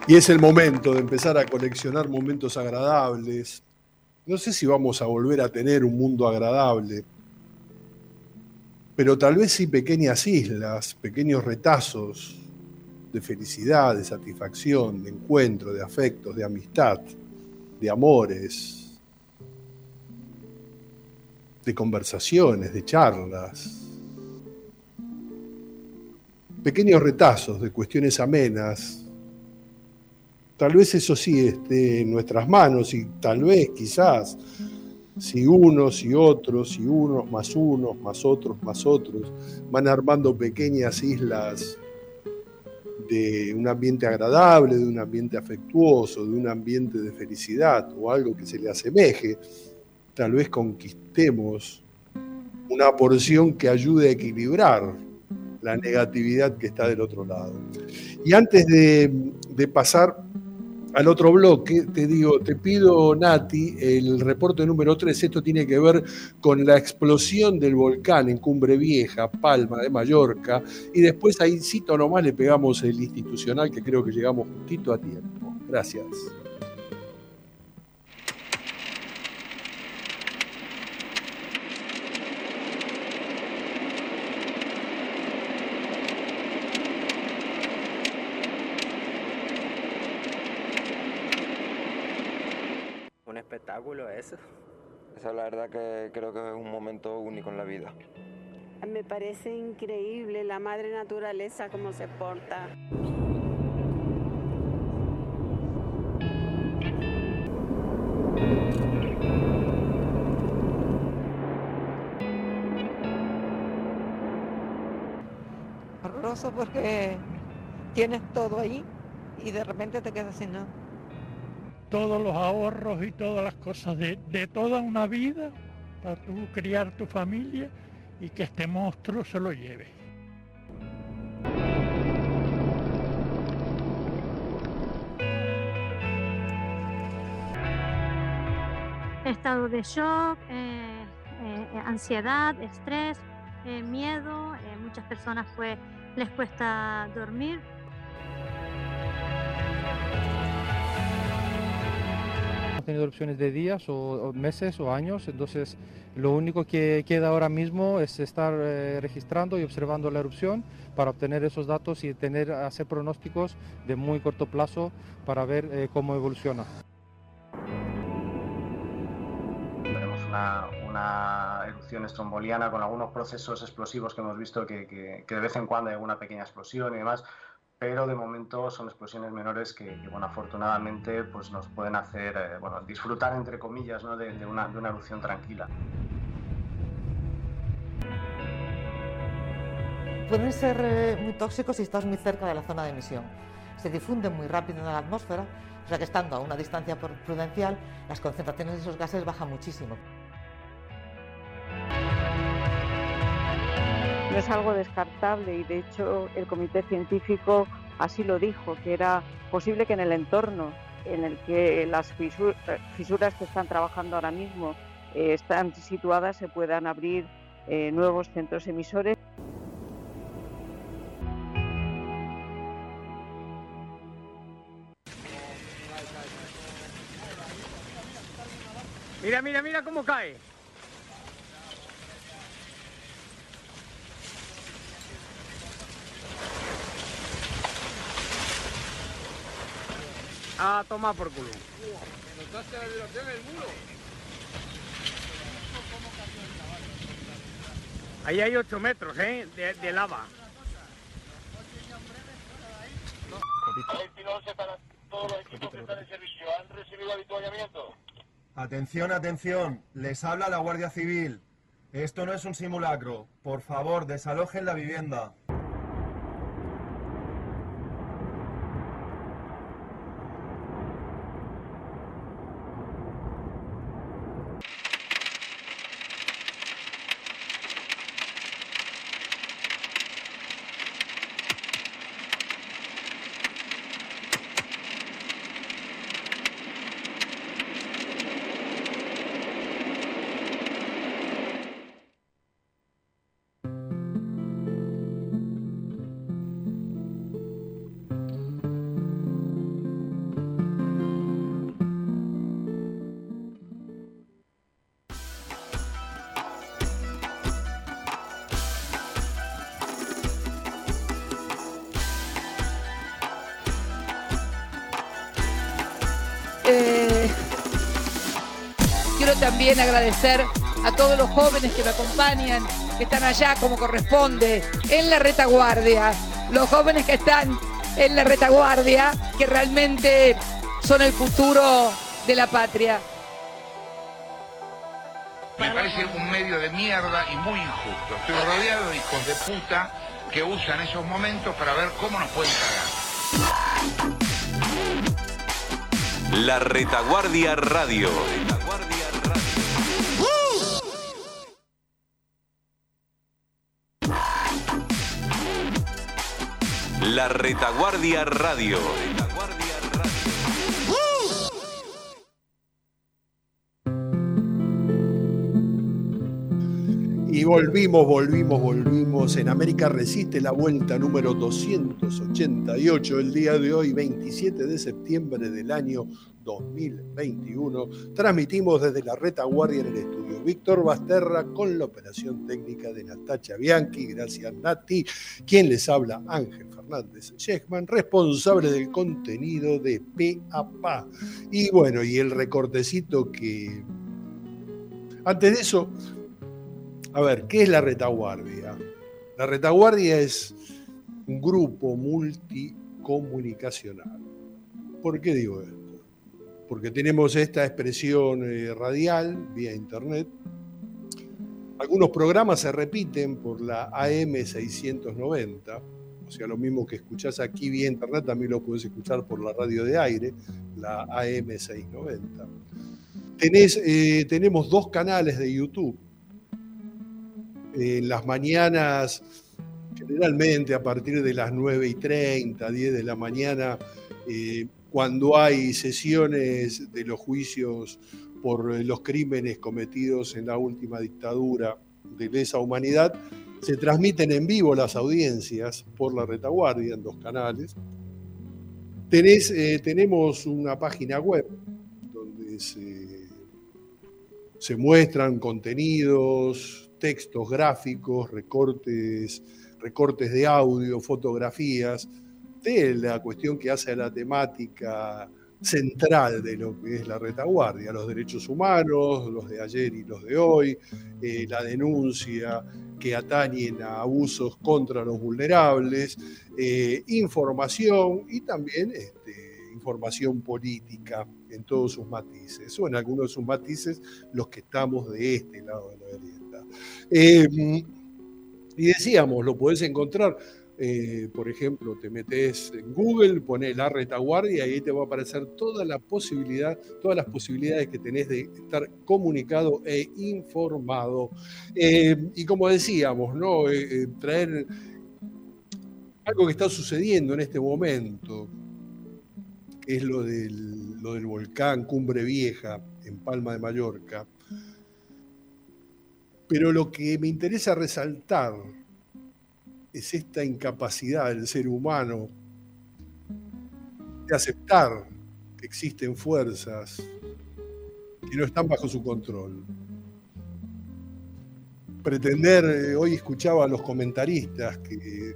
Y es el momento de empezar a coleccionar momentos agradables. No sé si vamos a volver a tener un mundo agradable, pero tal vez sí pequeñas islas, pequeños retazos de felicidad, de satisfacción, de encuentro, de afectos, de amistad, de amores, de conversaciones, de charlas. Pequeños retazos de cuestiones amenas. Tal vez eso sí esté en nuestras manos y tal vez, quizás, si unos y otros, y unos más unos, más otros, más otros, van armando pequeñas islas de un ambiente agradable, de un ambiente afectuoso, de un ambiente de felicidad o algo que se le asemeje, tal vez conquistemos una porción que ayude a equilibrar la negatividad que está del otro lado. Y antes de, de pasar al otro bloque, te digo, te pido, Nati, el reporte número tres. Esto tiene que ver con la explosión del volcán en Cumbre Vieja, Palma de Mallorca, y después ahí cito nomás le pegamos el institucional, que creo que llegamos justito a tiempo. Gracias. Espectáculo eso. Esa es la verdad que creo que es un momento único en la vida. Me parece increíble la madre naturaleza cómo se porta. Horroroso porque tienes todo ahí y de repente te quedas sin nada. Todos los ahorros y todas las cosas de, de toda una vida para tú criar tu familia y que este monstruo se lo lleve. Estado de shock, eh, eh, ansiedad, estrés, eh, miedo, eh, muchas personas pues les cuesta dormir. Tenido erupciones de días o, o meses o años, entonces lo único que queda ahora mismo es estar eh, registrando y observando la erupción para obtener esos datos y tener, hacer pronósticos de muy corto plazo para ver eh, cómo evoluciona. Tenemos una, una erupción estromboliana con algunos procesos explosivos que hemos visto que, que, que de vez en cuando hay alguna pequeña explosión y demás. Pero de momento son explosiones menores que, que bueno, afortunadamente pues nos pueden hacer eh, bueno, disfrutar, entre comillas, ¿no? de, de, una, de una erupción tranquila. Pueden ser eh, muy tóxicos si estás muy cerca de la zona de emisión. Se difunden muy rápido en la atmósfera, o sea que estando a una distancia prudencial, las concentraciones de esos gases bajan muchísimo. No es algo descartable y de hecho el comité científico así lo dijo, que era posible que en el entorno en el que las fisuras que están trabajando ahora mismo eh, están situadas se puedan abrir eh, nuevos centros emisores. Mira, mira, mira cómo cae. Ah, toma por culo. ¿Me notaste la vibración del muro? Ahí hay ocho metros, ¿eh? De, de lava. Para todos los equipos que están en servicio, ¿han recibido avituallamiento? Atención, atención, les habla la Guardia Civil. Esto no es un simulacro. Por favor, desalojen la vivienda. Eh, quiero también agradecer a todos los jóvenes que me acompañan, que están allá como corresponde, en la retaguardia. Los jóvenes que están en la retaguardia, que realmente son el futuro de la patria. Me parece un medio de mierda y muy injusto. Estoy rodeado de hijos de puta que usan esos momentos para ver cómo nos pueden cagar. La Retaguardia Radio. La Retaguardia Radio. Y volvimos, volvimos, volvimos. En América Resiste, la vuelta número doscientos ochenta y ocho, el día de hoy, veintisiete de septiembre del año dos mil veintiuno. Transmitimos desde la Retaguardia en el estudio Víctor Basterra, con la operación técnica de Natacha Bianchi. Gracias, Nati. Quien les habla, Ángel Fernández Schechman, responsable del contenido de P A P A. Y bueno, y el recortecito que... Antes de eso... A ver, ¿qué es la Retaguardia? La Retaguardia es un grupo multicomunicacional. ¿Por qué digo esto? Porque tenemos esta expresión eh, radial, vía internet. Algunos programas se repiten por la A M seiscientos noventa, o sea, lo mismo que escuchás aquí vía internet, también lo podés escuchar por la radio de aire, la A M seiscientos noventa. Tenés, eh, tenemos dos canales de YouTube. En las mañanas, generalmente a partir de las nueve y treinta, diez de la mañana, eh, cuando hay sesiones de los juicios por los crímenes cometidos en la última dictadura de lesa humanidad, se transmiten en vivo las audiencias por la Retaguardia en dos canales. Tenés, eh, tenemos una página web donde se, se muestran contenidos, textos gráficos, recortes, recortes de audio, fotografías, de la cuestión que hace a la temática central de lo que es la Retaguardia, los derechos humanos, los de ayer y los de hoy, eh, la denuncia que atañen a abusos contra los vulnerables, eh, información y también este, información política en todos sus matices, o en algunos de sus matices los que estamos de este lado de la vereda. Eh, y decíamos, lo podés encontrar, eh, por ejemplo, te metés en Google, ponés la Retaguardia y ahí te va a aparecer toda la posibilidad, todas las posibilidades que tenés de estar comunicado e informado. Eh, y como decíamos, ¿no? Eh, eh, traer algo que está sucediendo en este momento, que es lo del, lo del volcán Cumbre Vieja en Palma de Mallorca. Pero lo que me interesa resaltar es esta incapacidad del ser humano de aceptar que existen fuerzas que no están bajo su control. Pretender, eh, hoy escuchaba a los comentaristas que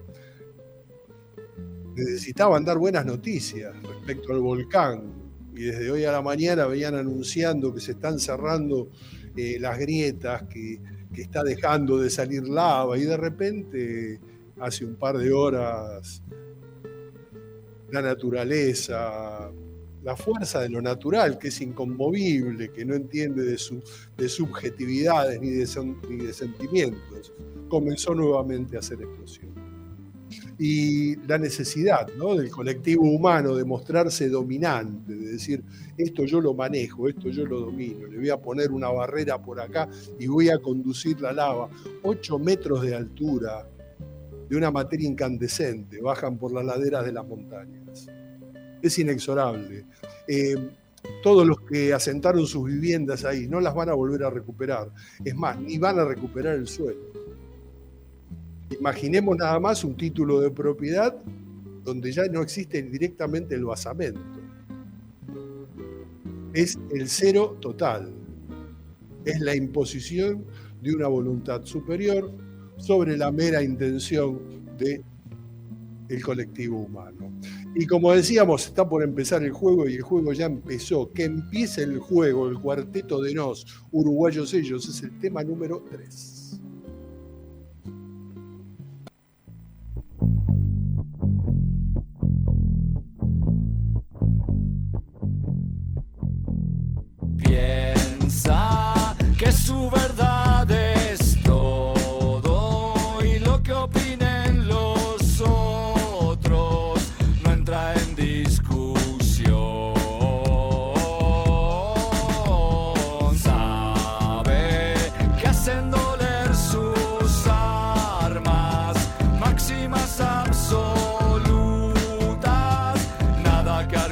necesitaban dar buenas noticias respecto al volcán y desde hoy a la mañana venían anunciando que se están cerrando eh, las grietas, que que está dejando de salir lava, y de repente, hace un par de horas, la naturaleza, la fuerza de lo natural, que es inconmovible, que no entiende de, su, de subjetividades ni de, ni de sentimientos, comenzó nuevamente a hacer explosión. Y la necesidad, ¿no?, del colectivo humano de mostrarse dominante, de decir, esto yo lo manejo, esto yo lo domino, le voy a poner una barrera por acá y voy a conducir la lava. Ocho metros de altura de una materia incandescente bajan por las laderas de las montañas. Es inexorable. Eh, todos los que asentaron sus viviendas ahí no las van a volver a recuperar. Es más, ni van a recuperar el suelo. Imaginemos nada más un título de propiedad donde ya no existe directamente el basamento. Es el cero total. Es la imposición de una voluntad superior sobre la mera intención del colectivo humano. Y como decíamos, está por empezar el juego y el juego ya empezó. Que empiece el juego, el cuarteto de nos, uruguayos ellos, es el tema número tres. Piensa que su verdad es todo y lo que opinen los otros no entra en discusión. Sabe que hacen doler sus armas máximas absolutas, nada que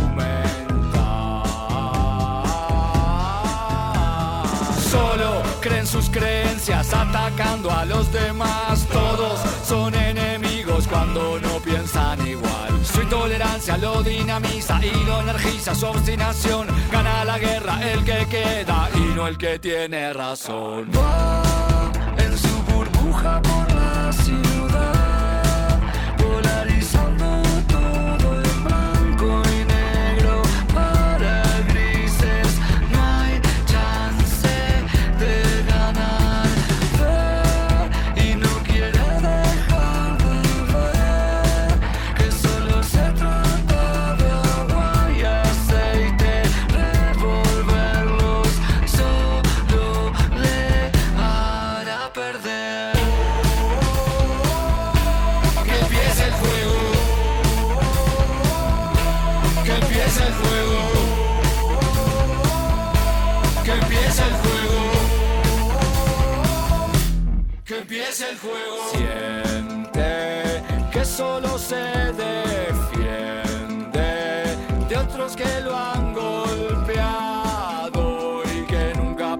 creen sus creencias atacando a los demás. Todos son enemigos cuando no piensan igual. Su intolerancia lo dinamiza y lo energiza. Su obstinación gana la guerra el que queda y no el que tiene razón. Va en su burbuja por la ciudad, polarizando todo en blanco y negro. Para grises no hay chance de ganar, ve y no quiere dejar de ver que solo se trata de agua y aceite. Revolverlos solo le hará perder. Que empiece el juego, que empiece el juego, que empiece el juego. Que empiece el juego. Siente que solo se defiende de otros que lo han golpeado y que nunca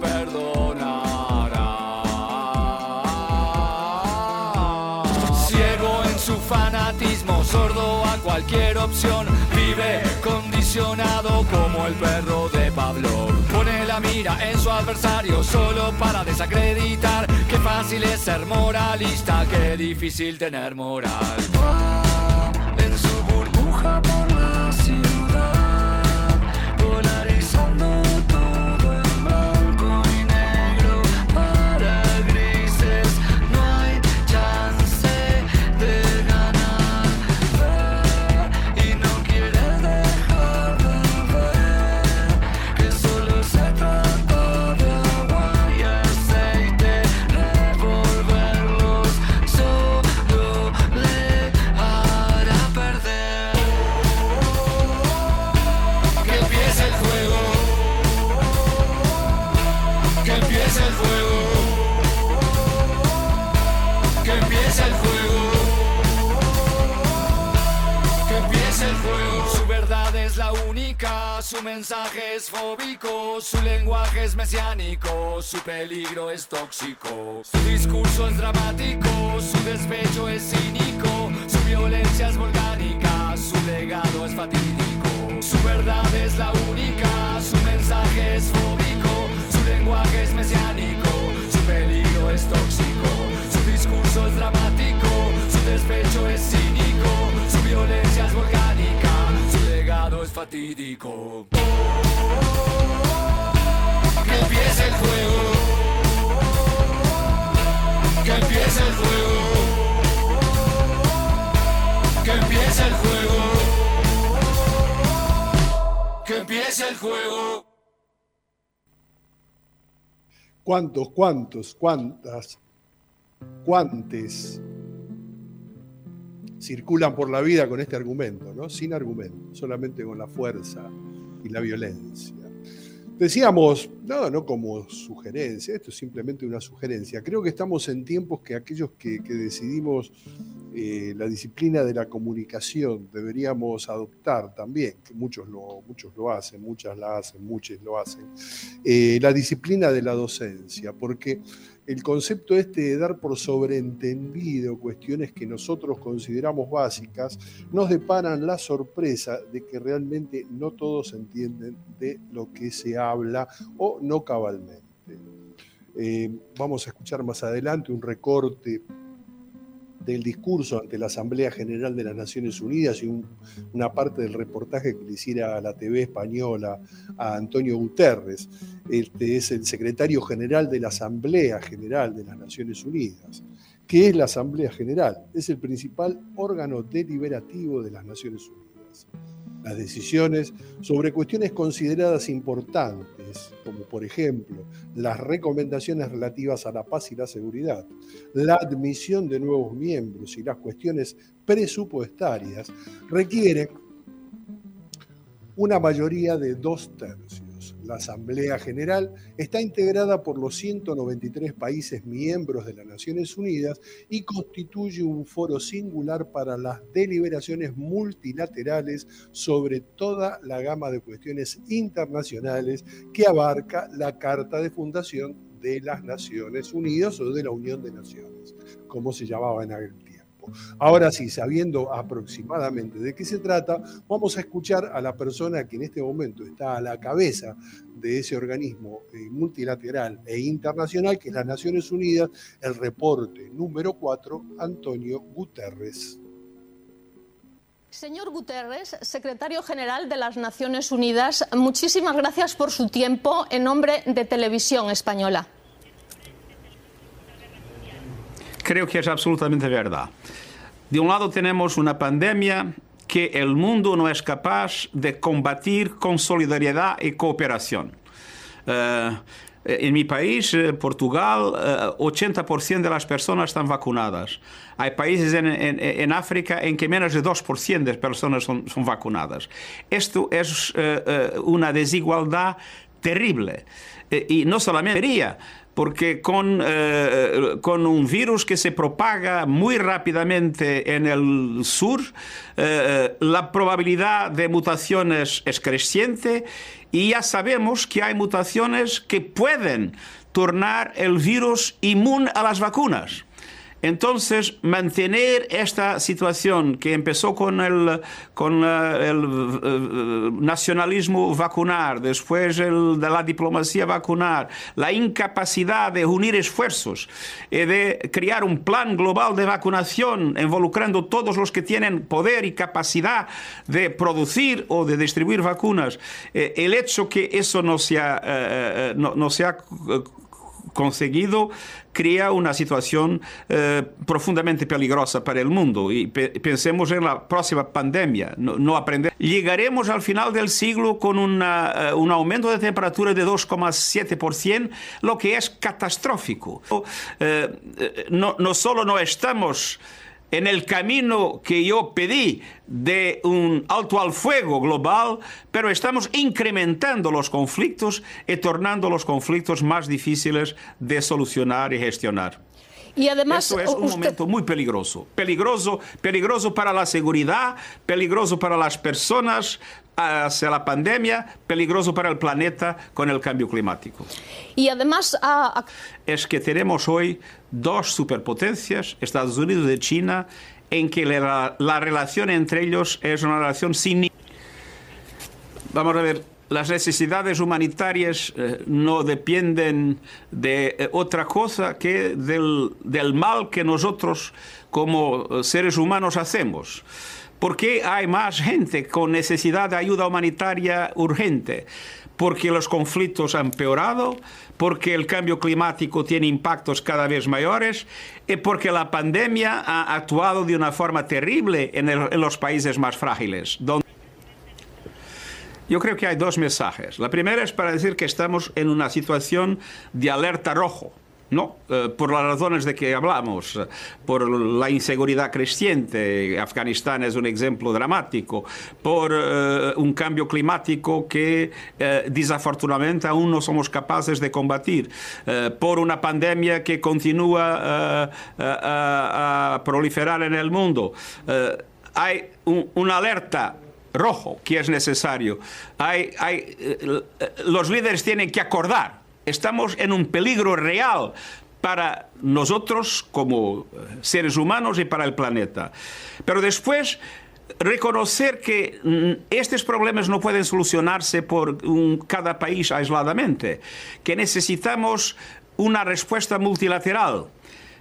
perdonará. Ciego en su fanatismo, sordo a cualquier opción, vive condicionado como el perro de Pavlov. Pone la mira en su adversario solo para desacreditar. Qué fácil es ser moralista, qué difícil tener moral. Va en su burbuja por la ciudad, polarizando todo en blanco y negro. Para grises no hay chance de ganar, ve y no quiere dejar de ver que solo se trata de agua y aceite. Revolverlos solo le hará perder. Que empiece el juego, que empiece el juego, que empiece el juego, que empiece el juego. Su verdad es la única, su mensaje es fóbico, su lenguaje es mesiánico, su peligro es tóxico. Su discurso es dramático, su despecho es cínico, su violencia es volcánica, su legado es fatídico. Su verdad es la única, su mensaje es fóbico, su lenguaje es mesiánico, su peligro es tóxico. Su discurso es dramático, su despecho es cínico, su violencia es volcánica, su legado es fatídico. Que empiece el juego, que empiece el juego, que empiece el juego, que empiece el juego. ¿Cuántos, cuántos, cuántas, cuántes circulan por la vida con este argumento, ¿no? Sin argumento, solamente con la fuerza y la violencia? Decíamos, no, no como sugerencia, esto es simplemente una sugerencia. Creo que estamos en tiempos que aquellos que, que decidimos eh, la disciplina de la comunicación deberíamos adoptar también, que muchos lo, muchos lo hacen, muchas la hacen, muchos lo hacen, eh, la disciplina de la docencia, porque el concepto este de dar por sobreentendido cuestiones que nosotros consideramos básicas nos deparan la sorpresa de que realmente no todos entienden de lo que se habla o no cabalmente. Eh, vamos a escuchar más adelante un recorte ante el discurso ante la Asamblea General de las Naciones Unidas y un, una parte del reportaje que le hiciera a la T V española a Antonio Guterres. Este es el secretario general de la Asamblea General de las Naciones Unidas. ¿Qué es la Asamblea General? Es el principal órgano deliberativo de las Naciones Unidas. Las decisiones sobre cuestiones consideradas importantes, como por ejemplo las recomendaciones relativas a la paz y la seguridad, la admisión de nuevos miembros y las cuestiones presupuestarias, requieren una mayoría de dos tercios. La Asamblea General está integrada por los ciento noventa y tres países miembros de las Naciones Unidas y constituye un foro singular para las deliberaciones multilaterales sobre toda la gama de cuestiones internacionales que abarca la Carta de Fundación de las Naciones Unidas o de la Unión de Naciones, como se llamaba en aquel tiempo. Ahora sí, sabiendo aproximadamente de qué se trata, vamos a escuchar a la persona que en este momento está a la cabeza de ese organismo multilateral e internacional, que es las Naciones Unidas, el reporte número cuatro, Antonio Guterres. Señor Guterres, secretario general de las Naciones Unidas, muchísimas gracias por su tiempo en nombre de Televisión Española. Creo que es absolutamente verdad. De un lado tenemos una pandemia que el mundo no es capaz de combatir con solidaridad y cooperación. Uh, en mi país, Portugal, uh, ochenta por ciento de las personas están vacunadas. Hay países en, en, en África en que menos de dos por ciento de personas son, son vacunadas. Esto es uh, uh, una desigualdad terrible. Uh, y no solamente sería porque con, eh, con un virus que se propaga muy rápidamente en el sur, eh, la probabilidad de mutaciones es creciente y ya sabemos que hay mutaciones que pueden tornar el virus inmune a las vacunas. Entonces, mantener esta situación que empezó con el, con el uh, nacionalismo vacunar, después el de la diplomacia vacunar, la incapacidad de unir esfuerzos y de crear un plan global de vacunación involucrando todos los que tienen poder y capacidad de producir o de distribuir vacunas, eh, el hecho que eso no se ha, eh, no, no se ha uh, conseguido crea una situación eh, profundamente peligrosa para el mundo. Y pe pensemos en la próxima pandemia. No, no aprender. Llegaremos al final del siglo con una, uh, un aumento de temperatura de dos coma siete por ciento, lo que es catastrófico. Eh, no, no solo no estamos en el camino que yo pedí de un alto al fuego global, pero estamos incrementando los conflictos y tornando los conflictos más difíciles de solucionar y gestionar. Y además, esto es un usted... momento muy peligroso, peligroso, peligroso para la seguridad, peligroso para las personas hacia la pandemia, peligroso para el planeta con el cambio climático. Y además uh... es que tenemos hoy dos superpotencias, Estados Unidos y China, en que la, la relación entre ellos es una relación sin... Vamos a ver. Las necesidades humanitarias eh, no dependen de eh, otra cosa que del, del mal que nosotros como eh, seres humanos hacemos. ¿Por qué hay más gente con necesidad de ayuda humanitaria urgente? Porque los conflictos han empeorado, porque el cambio climático tiene impactos cada vez mayores y porque la pandemia ha actuado de una forma terrible en, el, en los países más frágiles. Donde Yo creo que hay dos mensajes. La primera es para decir que estamos en una situación de alerta rojo, ¿no? Eh, por las razones de que hablamos, por la inseguridad creciente, Afganistán es un ejemplo dramático, por eh, un cambio climático que eh, desafortunadamente aún no somos capaces de combatir, eh, por una pandemia que continúa eh, a, a proliferar en el mundo. Eh, hay un, una alerta rojo que es necesario. Hay, hay, eh, los líderes tienen que acordar. Estamos en un peligro real para nosotros como seres humanos y para el planeta. Pero después reconocer que mm, estos problemas no pueden solucionarse por un, cada país aisladamente, que necesitamos una respuesta multilateral.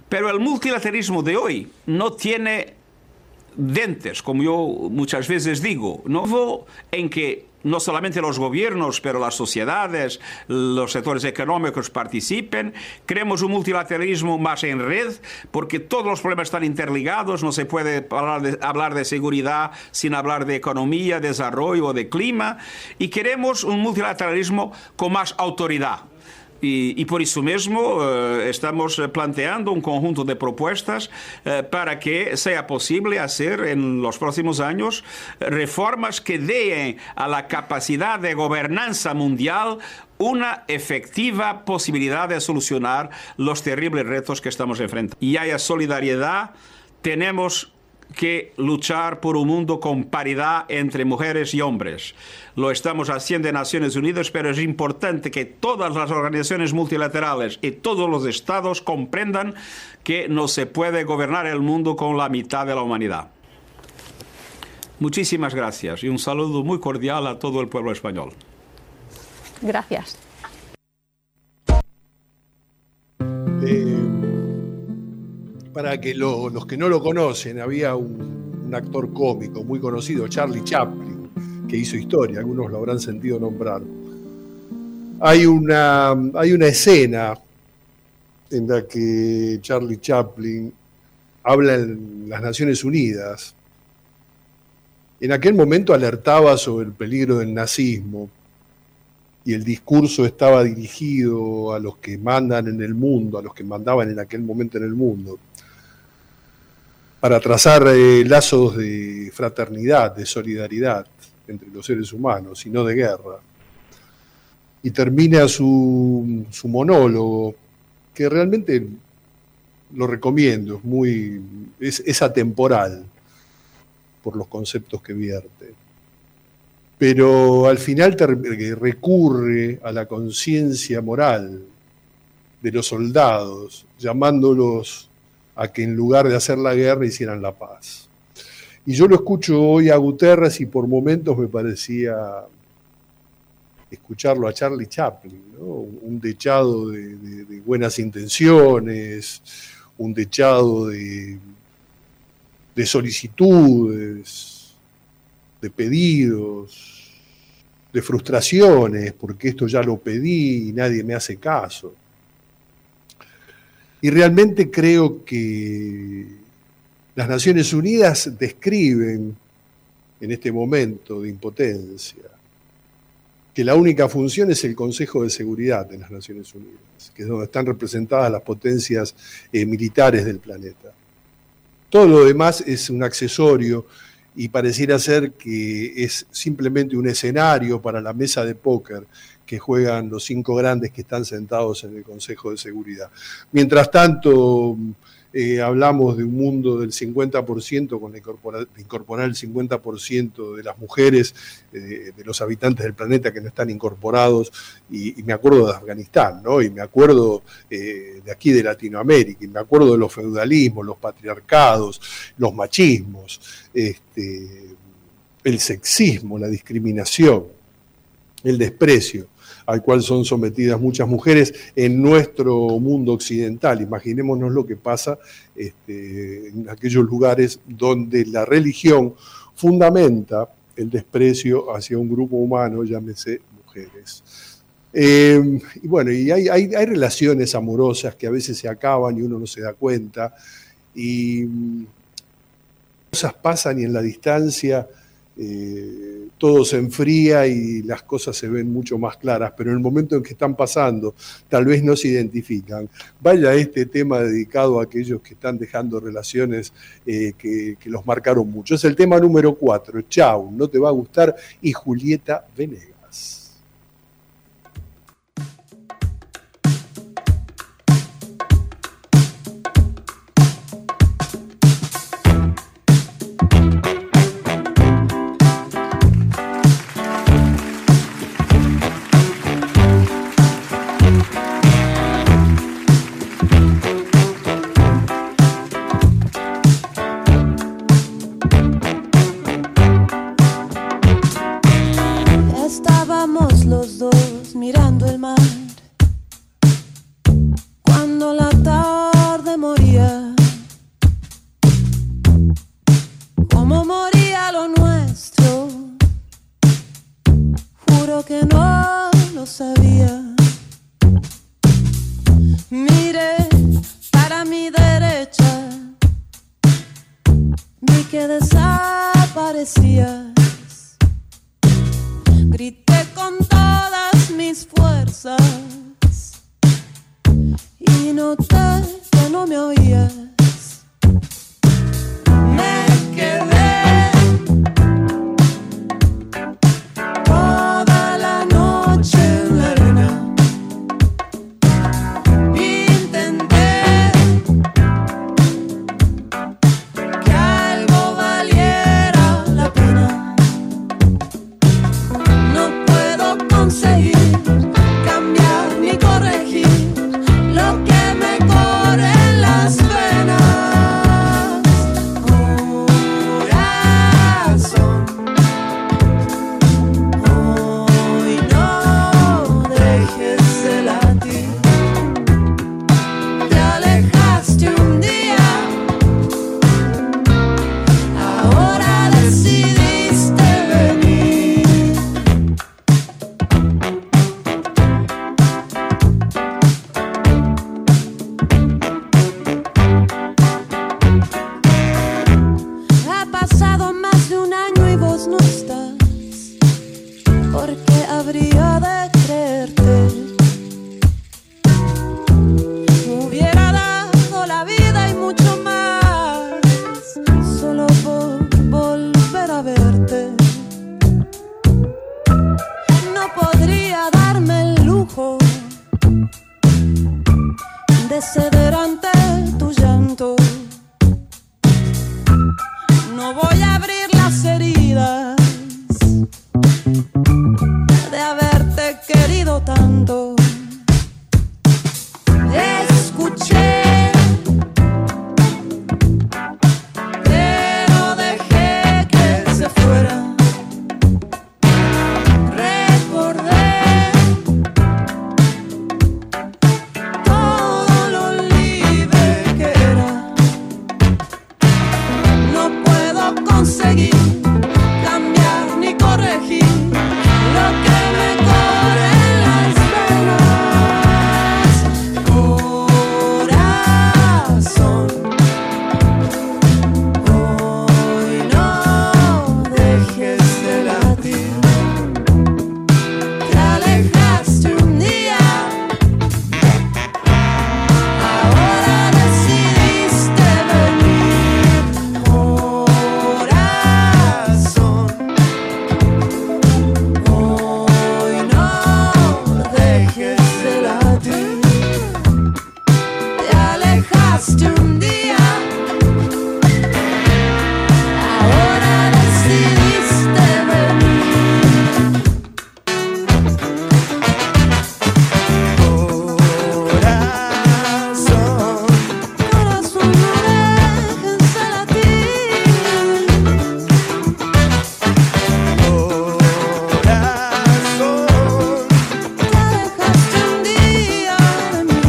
Pero el multilateralismo de hoy no tiene dientes, como yo muchas veces digo, no en que no solamente los gobiernos, pero las sociedades, los sectores económicos participen. Queremos un multilateralismo más en red, porque todos los problemas están interligados. No se puede hablar de, hablar de seguridad sin hablar de economía, desarrollo o de clima. Y queremos un multilateralismo con más autoridad. Y, y por eso mismo eh, estamos planteando un conjunto de propuestas eh, para que sea posible hacer en los próximos años reformas que den a la capacidad de gobernanza mundial una efectiva posibilidad de solucionar los terribles retos que estamos enfrentando. Y haya solidaridad, tenemos que luchar por un mundo con paridad entre mujeres y hombres. Lo estamos haciendo en Naciones Unidas, pero es importante que todas las organizaciones multilaterales y todos los estados comprendan que no se puede gobernar el mundo con la mitad de la humanidad. Muchísimas gracias y un saludo muy cordial a todo el pueblo español. Gracias. Eh, para que lo, los que no lo conocen, había un, un actor cómico muy conocido, Charlie Chaplin, que hizo historia, algunos lo habrán sentido nombrar. Hay una, hay una escena en la que Charlie Chaplin habla en las Naciones Unidas. En aquel momento alertaba sobre el peligro del nazismo y el discurso estaba dirigido a los que mandan en el mundo, a los que mandaban en aquel momento en el mundo, para trazar eh, lazos de fraternidad, de solidaridad entre los seres humanos y no de guerra. Y termina su, su monólogo, que realmente lo recomiendo, es, muy, es, es atemporal por los conceptos que vierte. Pero al final te, recurre a la conciencia moral de los soldados, llamándolos a que en lugar de hacer la guerra hicieran la paz. Y yo lo escucho hoy a Guterres y por momentos me parecía escucharlo a Charlie Chaplin, ¿no? Un dechado de, de, de buenas intenciones, un dechado de, de solicitudes, de pedidos, de frustraciones, porque esto ya lo pedí y nadie me hace caso. Y realmente creo que las Naciones Unidas describen en este momento de impotencia que la única función es el Consejo de Seguridad de las Naciones Unidas, que es donde están representadas las potencias eh, militares del planeta. Todo lo demás es un accesorio y pareciera ser que es simplemente un escenario para la mesa de póker que juegan los cinco grandes que están sentados en el Consejo de Seguridad. Mientras tanto, eh, hablamos de un mundo del cincuenta por ciento, con la incorpora, de incorporar el cincuenta por ciento de las mujeres, eh, de los habitantes del planeta que no están incorporados, y, y me acuerdo de Afganistán, ¿no? Y me acuerdo eh, de aquí de Latinoamérica, y me acuerdo de los feudalismos, los patriarcados, los machismos, este, el sexismo, la discriminación, el desprecio al cual son sometidas muchas mujeres en nuestro mundo occidental. Imaginémonos lo que pasa este, en aquellos lugares donde la religión fundamenta el desprecio hacia un grupo humano, llámese mujeres. Eh, y bueno, y hay, hay, hay relaciones amorosas que a veces se acaban y uno no se da cuenta, y cosas pasan y en la distancia Eh, todo se enfría y las cosas se ven mucho más claras, pero en el momento en que están pasando tal vez no se identifican. Vaya este tema dedicado a aquellos que están dejando relaciones eh, que, que los marcaron mucho. Es el tema número cuatro, Chau, no te va a gustar, y Julieta Venegas. Mirando el mar, cuando la tarde moría, sabía. Miré para mi derecha, vi que desaparecías. Grité con todas mis fuerzas y noté que no me oías. Me quedé toda la noche en la arena. Intenté que algo valiera la pena. No puedo conseguir cambiar ni corregir lo que me corre en las venas. Corazón, hoy no dejes de latir. Te alejaste un día, ahora decidiste venir. Ha pasado más de un año y vos no estás. ¿Por qué habría de creerte? Hubiera dado la vida y mucho más solo por volver a verte. No podría darme el lujo de ceder ante tu llanto. No voy a abrir las heridas de haberte querido tanto. Escuché, pero dejé que se fuera. Recordé todo lo libre que era. No puedo conseguir cambiar ni corregir lo que me corre en las venas. Corazón, hoy no dejes de latir. Te alejaste un día, ahora decidiste venir. Corazón, hoy no dejes de latir. Te alejaste un día, ahora decidiste venir. Corazón, corazón, no dejes de latir. Corazón, te alejaste un día de mí.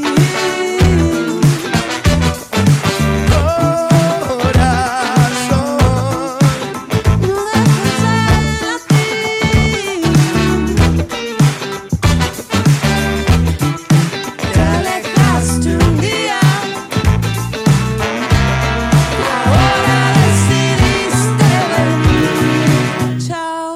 Corazón, no dejes de latir. Te alejaste un día, ahora decidiste venir. Chao.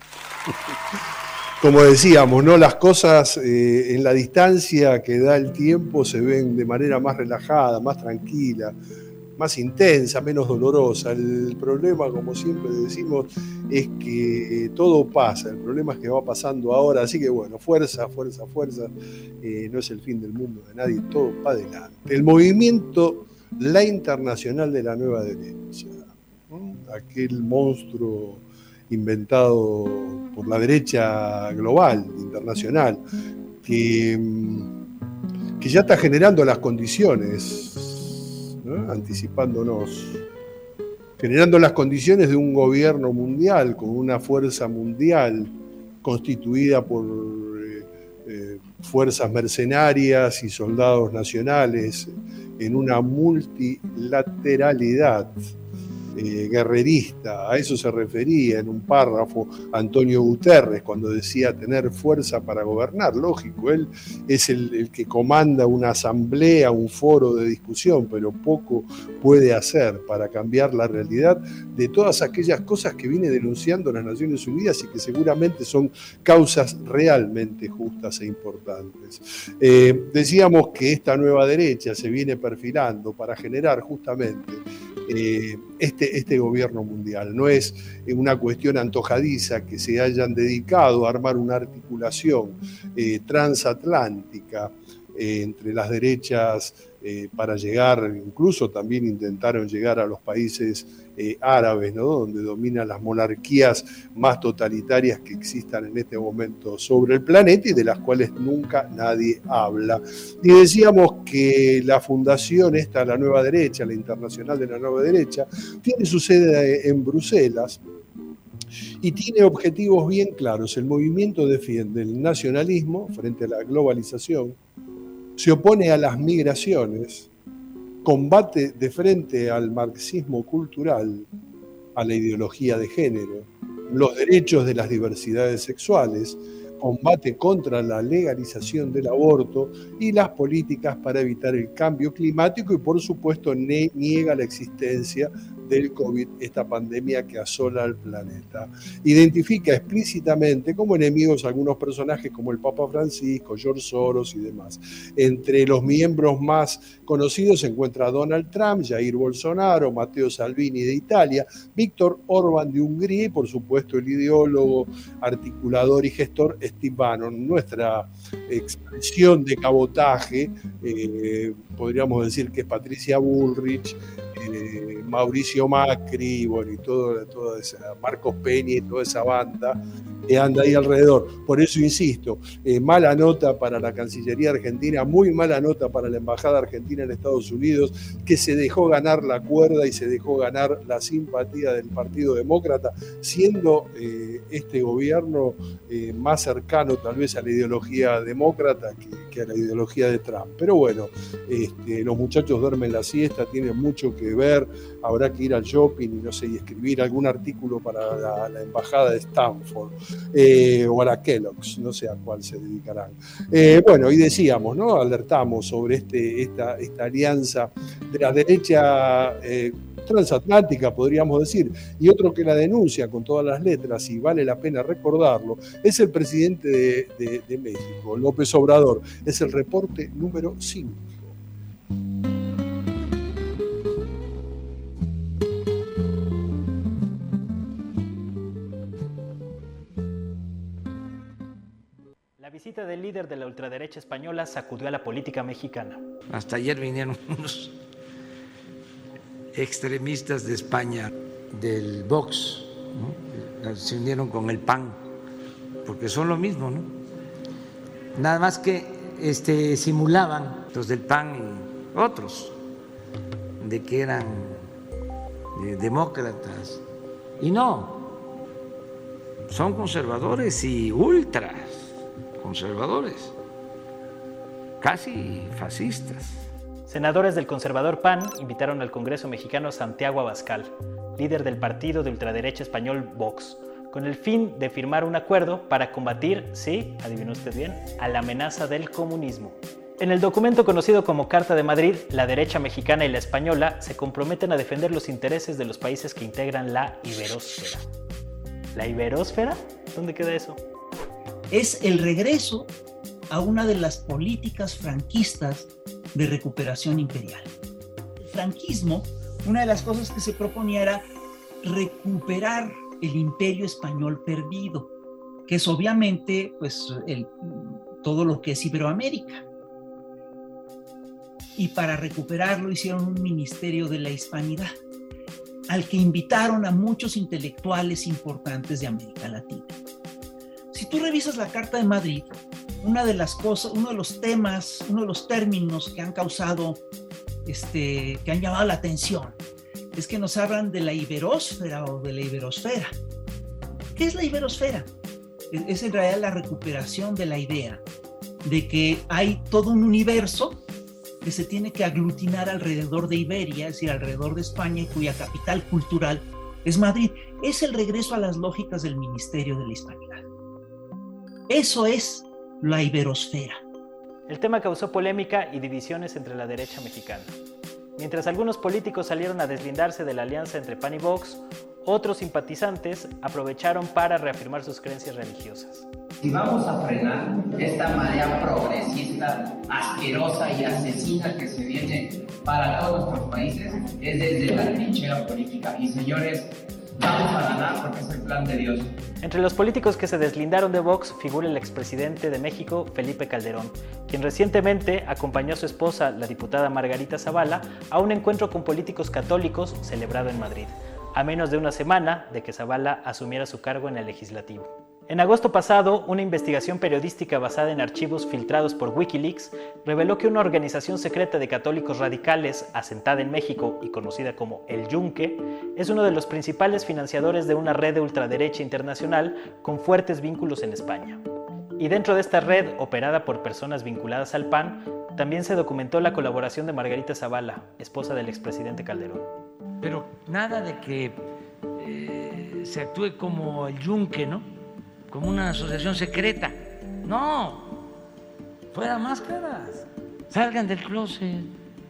Como decíamos, ¿no? Las cosas eh, en la distancia que da el tiempo se ven de manera más relajada, más tranquila, más intensa, menos dolorosa. El problema, como siempre decimos, es que todo pasa. El problema es que va pasando ahora. Así que bueno, fuerza, fuerza, fuerza. Eh, no es el fin del mundo de nadie, todo para adelante. El movimiento La Internacional de la Nueva Derecha, ¿no? Aquel monstruo inventado por la derecha global, internacional, que, que ya está generando las condiciones, ¿no? Anticipándonos, generando las condiciones de un gobierno mundial con una fuerza mundial constituida por eh, eh, fuerzas mercenarias y soldados nacionales en una multilateralidad eh, guerrerista. A eso se refería en un párrafo Antonio Guterres cuando decía tener fuerza para gobernar. Lógico, él es el, el que comanda una asamblea, un foro de discusión, pero poco puede hacer para cambiar la realidad de todas aquellas cosas que viene denunciando las Naciones Unidas y que seguramente son causas realmente justas e importantes. Eh, decíamos que esta nueva derecha se viene perfilando para generar justamente eh, este, este gobierno mundial. No es una cuestión antojadiza que se hayan dedicado a armar una articulación eh, transatlántica eh, entre las derechas eh, para llegar, incluso también intentaron llegar a los países eh, árabes, ¿no? Donde dominan las monarquías más totalitarias que existan en este momento sobre el planeta y de las cuales nunca nadie habla. Y decíamos que la fundación esta, la Nueva Derecha, la Internacional de la Nueva Derecha, tiene su sede en Bruselas y tiene objetivos bien claros. El movimiento defiende el nacionalismo frente a la globalización, se opone a las migraciones, combate de frente al marxismo cultural, a la ideología de género, los derechos de las diversidades sexuales, combate contra la legalización del aborto y las políticas para evitar el cambio climático y, por supuesto, ne- niega la existencia del COVID, esta pandemia que asola al planeta. Identifica explícitamente como enemigos algunos personajes como el Papa Francisco, George Soros y demás. Entre los miembros más conocidos se encuentra Donald Trump, Jair Bolsonaro, Matteo Salvini de Italia, Víctor Orbán de Hungría y, por supuesto, el ideólogo, articulador y gestor Steve Bannon. Nuestra expresión de cabotaje, eh, podríamos decir que es Patricia Bullrich, eh, Mauricio Macri, bueno, y todo, toda esa, Marcos Peña y toda esa banda que anda ahí alrededor. Por eso insisto, eh, mala nota para la Cancillería Argentina, muy mala nota para la Embajada Argentina en Estados Unidos, que se dejó ganar la cuerda y se dejó ganar la simpatía del Partido Demócrata, siendo eh, este gobierno eh, más cercano tal vez a la ideología demócrata que, que a la ideología de Trump. Pero bueno, este, los muchachos duermen la siesta, tienen mucho que ver, habrá que ir al shopping y no sé, y escribir algún artículo para la, la Embajada de Stanford. Eh, o a la Kellogg's, no sé a cuál se dedicarán. Eh, bueno, y decíamos, ¿no? Alertamos sobre este, esta, esta alianza de la derecha eh, transatlántica, podríamos decir, y otro que la denuncia con todas las letras, y vale la pena recordarlo, es el presidente de, de, de México, López Obrador. Es el reporte número cinco. La visita del líder de la ultraderecha española sacudió a la política mexicana. Hasta ayer vinieron unos extremistas de España, del Vox, ¿no? Se unieron con el P A N, porque son lo mismo, ¿no? Nada más que este, simulaban los del P A N y otros, de que eran eh, demócratas, y no, son conservadores y ultras conservadores, casi fascistas. Senadores del conservador P A N invitaron al Congreso mexicano a Santiago Abascal, líder del partido de ultraderecha español Vox, con el fin de firmar un acuerdo para combatir, sí, adivinó usted bien, a la amenaza del comunismo. En el documento conocido como Carta de Madrid, la derecha mexicana y la española se comprometen a defender los intereses de los países que integran la iberósfera. ¿La iberósfera? ¿Dónde queda eso? Es el regreso a una de las políticas franquistas de recuperación imperial. El franquismo, una de las cosas que se proponía era recuperar el imperio español perdido, que es obviamente pues, el, todo lo que es Iberoamérica. Y para recuperarlo hicieron un ministerio de la hispanidad, al que invitaron a muchos intelectuales importantes de América Latina. Si tú revisas la Carta de Madrid, una de las cosas, uno de los temas, uno de los términos que han causado, este, que han llamado la atención, es que nos hablan de la iberósfera o de la iberosfera. ¿Qué es la iberosfera? Es en realidad la recuperación de la idea de que hay todo un universo que se tiene que aglutinar alrededor de Iberia, es decir, alrededor de España, y cuya capital cultural es Madrid. Es el regreso a las lógicas del Ministerio de la Hispanidad. Eso es la iberosfera. El tema causó polémica y divisiones entre la derecha mexicana. Mientras algunos políticos salieron a deslindarse de la alianza entre P A N y Vox, otros simpatizantes aprovecharon para reafirmar sus creencias religiosas. Si vamos a frenar esta marea progresista, asquerosa y asesina que se viene para todos nuestros países, es desde la trinchera política. Y señores, vamos a ganar porque es el plan de Dios. Entre los políticos que se deslindaron de Vox figura el expresidente de México, Felipe Calderón, quien recientemente acompañó a su esposa, la diputada Margarita Zavala, a un encuentro con políticos católicos celebrado en Madrid, a menos de una semana de que Zavala asumiera su cargo en el legislativo. En agosto pasado, una investigación periodística basada en archivos filtrados por Wikileaks reveló que una organización secreta de católicos radicales asentada en México y conocida como El Yunque es uno de los principales financiadores de una red de ultraderecha internacional con fuertes vínculos en España. Y dentro de esta red, operada por personas vinculadas al P A N, también se documentó la colaboración de Margarita Zavala, esposa del expresidente Calderón. Pero nada de que eh, se actúe como El Yunque, ¿no? Como una asociación secreta. No, fuera máscaras, salgan del closet.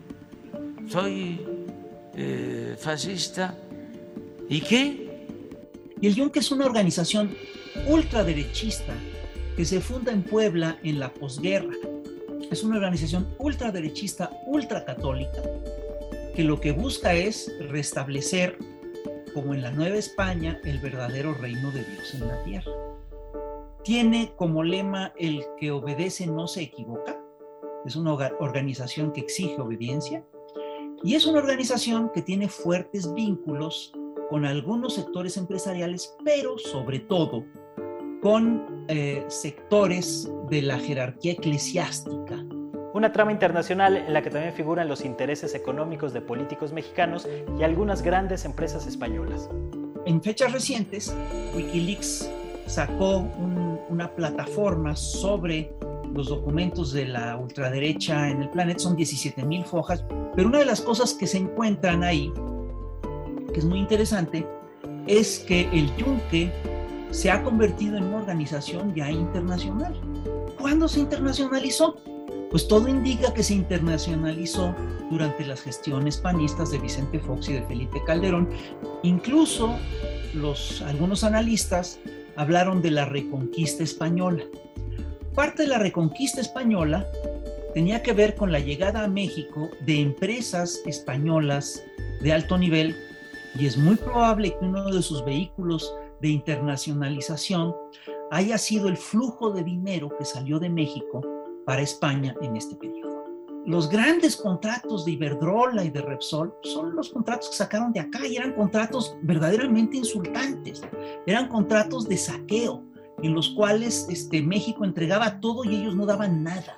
Soy eh, fascista. ¿Y qué? Y el Yunque es una organización ultraderechista que se funda en Puebla en la posguerra. Es una organización ultraderechista, ultracatólica, que lo que busca es restablecer, como en la Nueva España, el verdadero reino de Dios en la tierra. Tiene como lema el que obedece no se equivoca. Es una organización que exige obediencia y es una organización que tiene fuertes vínculos con algunos sectores empresariales, pero sobre todo con eh, sectores de la jerarquía eclesiástica. Una trama internacional en la que también figuran los intereses económicos de políticos mexicanos y algunas grandes empresas españolas. En fechas recientes, Wikileaks sacó un, una plataforma sobre los documentos de la ultraderecha en el planeta. Son diecisiete mil fojas, pero una de las cosas que se encuentran ahí, que es muy interesante, es que el Yunque se ha convertido en una organización ya internacional. ¿Cuándo se internacionalizó? Pues todo indica que se internacionalizó durante las gestiones panistas de Vicente Fox y de Felipe Calderón. Incluso los, algunos analistas hablaron de la Reconquista Española. Parte de la Reconquista Española tenía que ver con la llegada a México de empresas españolas de alto nivel, y es muy probable que uno de sus vehículos de internacionalización haya sido el flujo de dinero que salió de México para España en este periodo. Los grandes contratos de Iberdrola y de Repsol son los contratos que sacaron de acá y eran contratos verdaderamente insultantes. Eran contratos de saqueo en los cuales este, México entregaba todo y ellos no daban nada.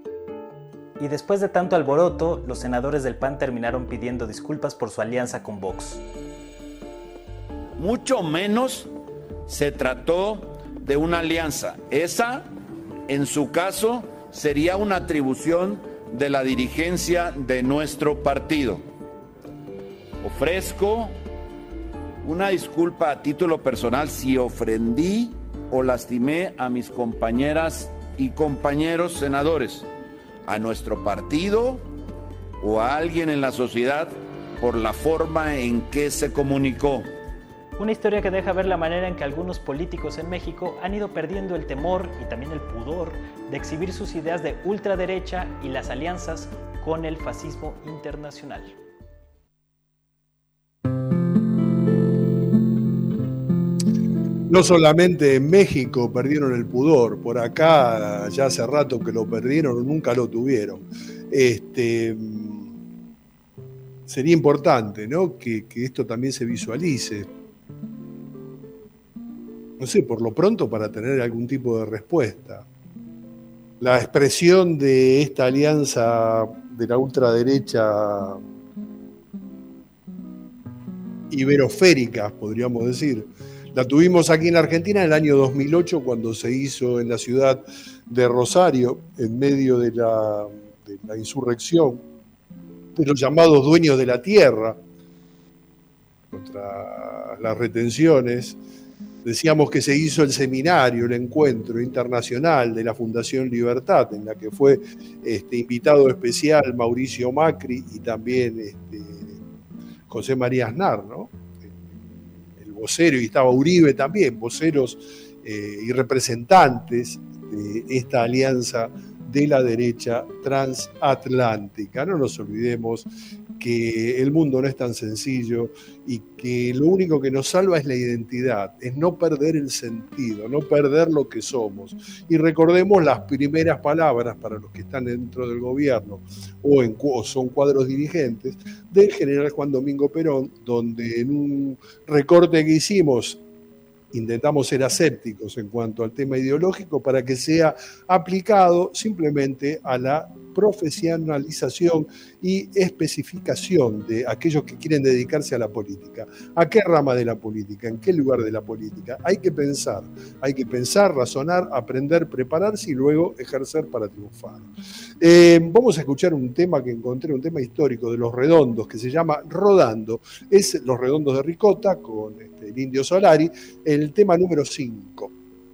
Y después de tanto alboroto, los senadores del P A N terminaron pidiendo disculpas por su alianza con Vox. Mucho menos se trató de una alianza. Esa, en su caso, sería una atribución de la dirigencia de nuestro partido. Ofrezco una disculpa a título personal si ofendí o lastimé a mis compañeras y compañeros senadores, a nuestro partido o a alguien en la sociedad por la forma en que se comunicó. Una historia que deja ver la manera en que algunos políticos en México han ido perdiendo el temor y también el pudor de exhibir sus ideas de ultraderecha y las alianzas con el fascismo internacional. No solamente en México perdieron el pudor, por acá ya hace rato que lo perdieron o nunca lo tuvieron. Este, sería importante, ¿no?, que, que esto también se visualice. No sé, por lo pronto para tener algún tipo de respuesta. La expresión de esta alianza de la ultraderecha iberosférica, podríamos decir, la tuvimos aquí en Argentina en el año dos mil ocho, cuando se hizo en la ciudad de Rosario, en medio de la, de la insurrección de los llamados dueños de la tierra contra las retenciones. Decíamos que se hizo el seminario, el encuentro internacional de la Fundación Libertad, en la que fue este, invitado especial Mauricio Macri y también este, José María Aznar, ¿no? El vocero, y estaba Uribe también, voceros eh, y representantes de esta alianza de la derecha transatlántica. No nos olvidemos que el mundo no es tan sencillo y que lo único que nos salva es la identidad, es no perder el sentido, no perder lo que somos. Y recordemos las primeras palabras para los que están dentro del gobierno o, en, o son cuadros dirigentes del general Juan Domingo Perón, donde en un recorte que hicimos intentamos ser asépticos en cuanto al tema ideológico para que sea aplicado simplemente a la profesionalización y especificación de aquellos que quieren dedicarse a la política. ¿A qué rama de la política? ¿En qué lugar de la política? Hay que pensar, hay que pensar, razonar, aprender, prepararse y luego ejercer para triunfar. Eh, vamos a escuchar un tema que encontré, un tema histórico de Los Redondos, que se llama Rodando. Es Los Redondos de Ricota con este, el Indio Solari, el tema número cinco.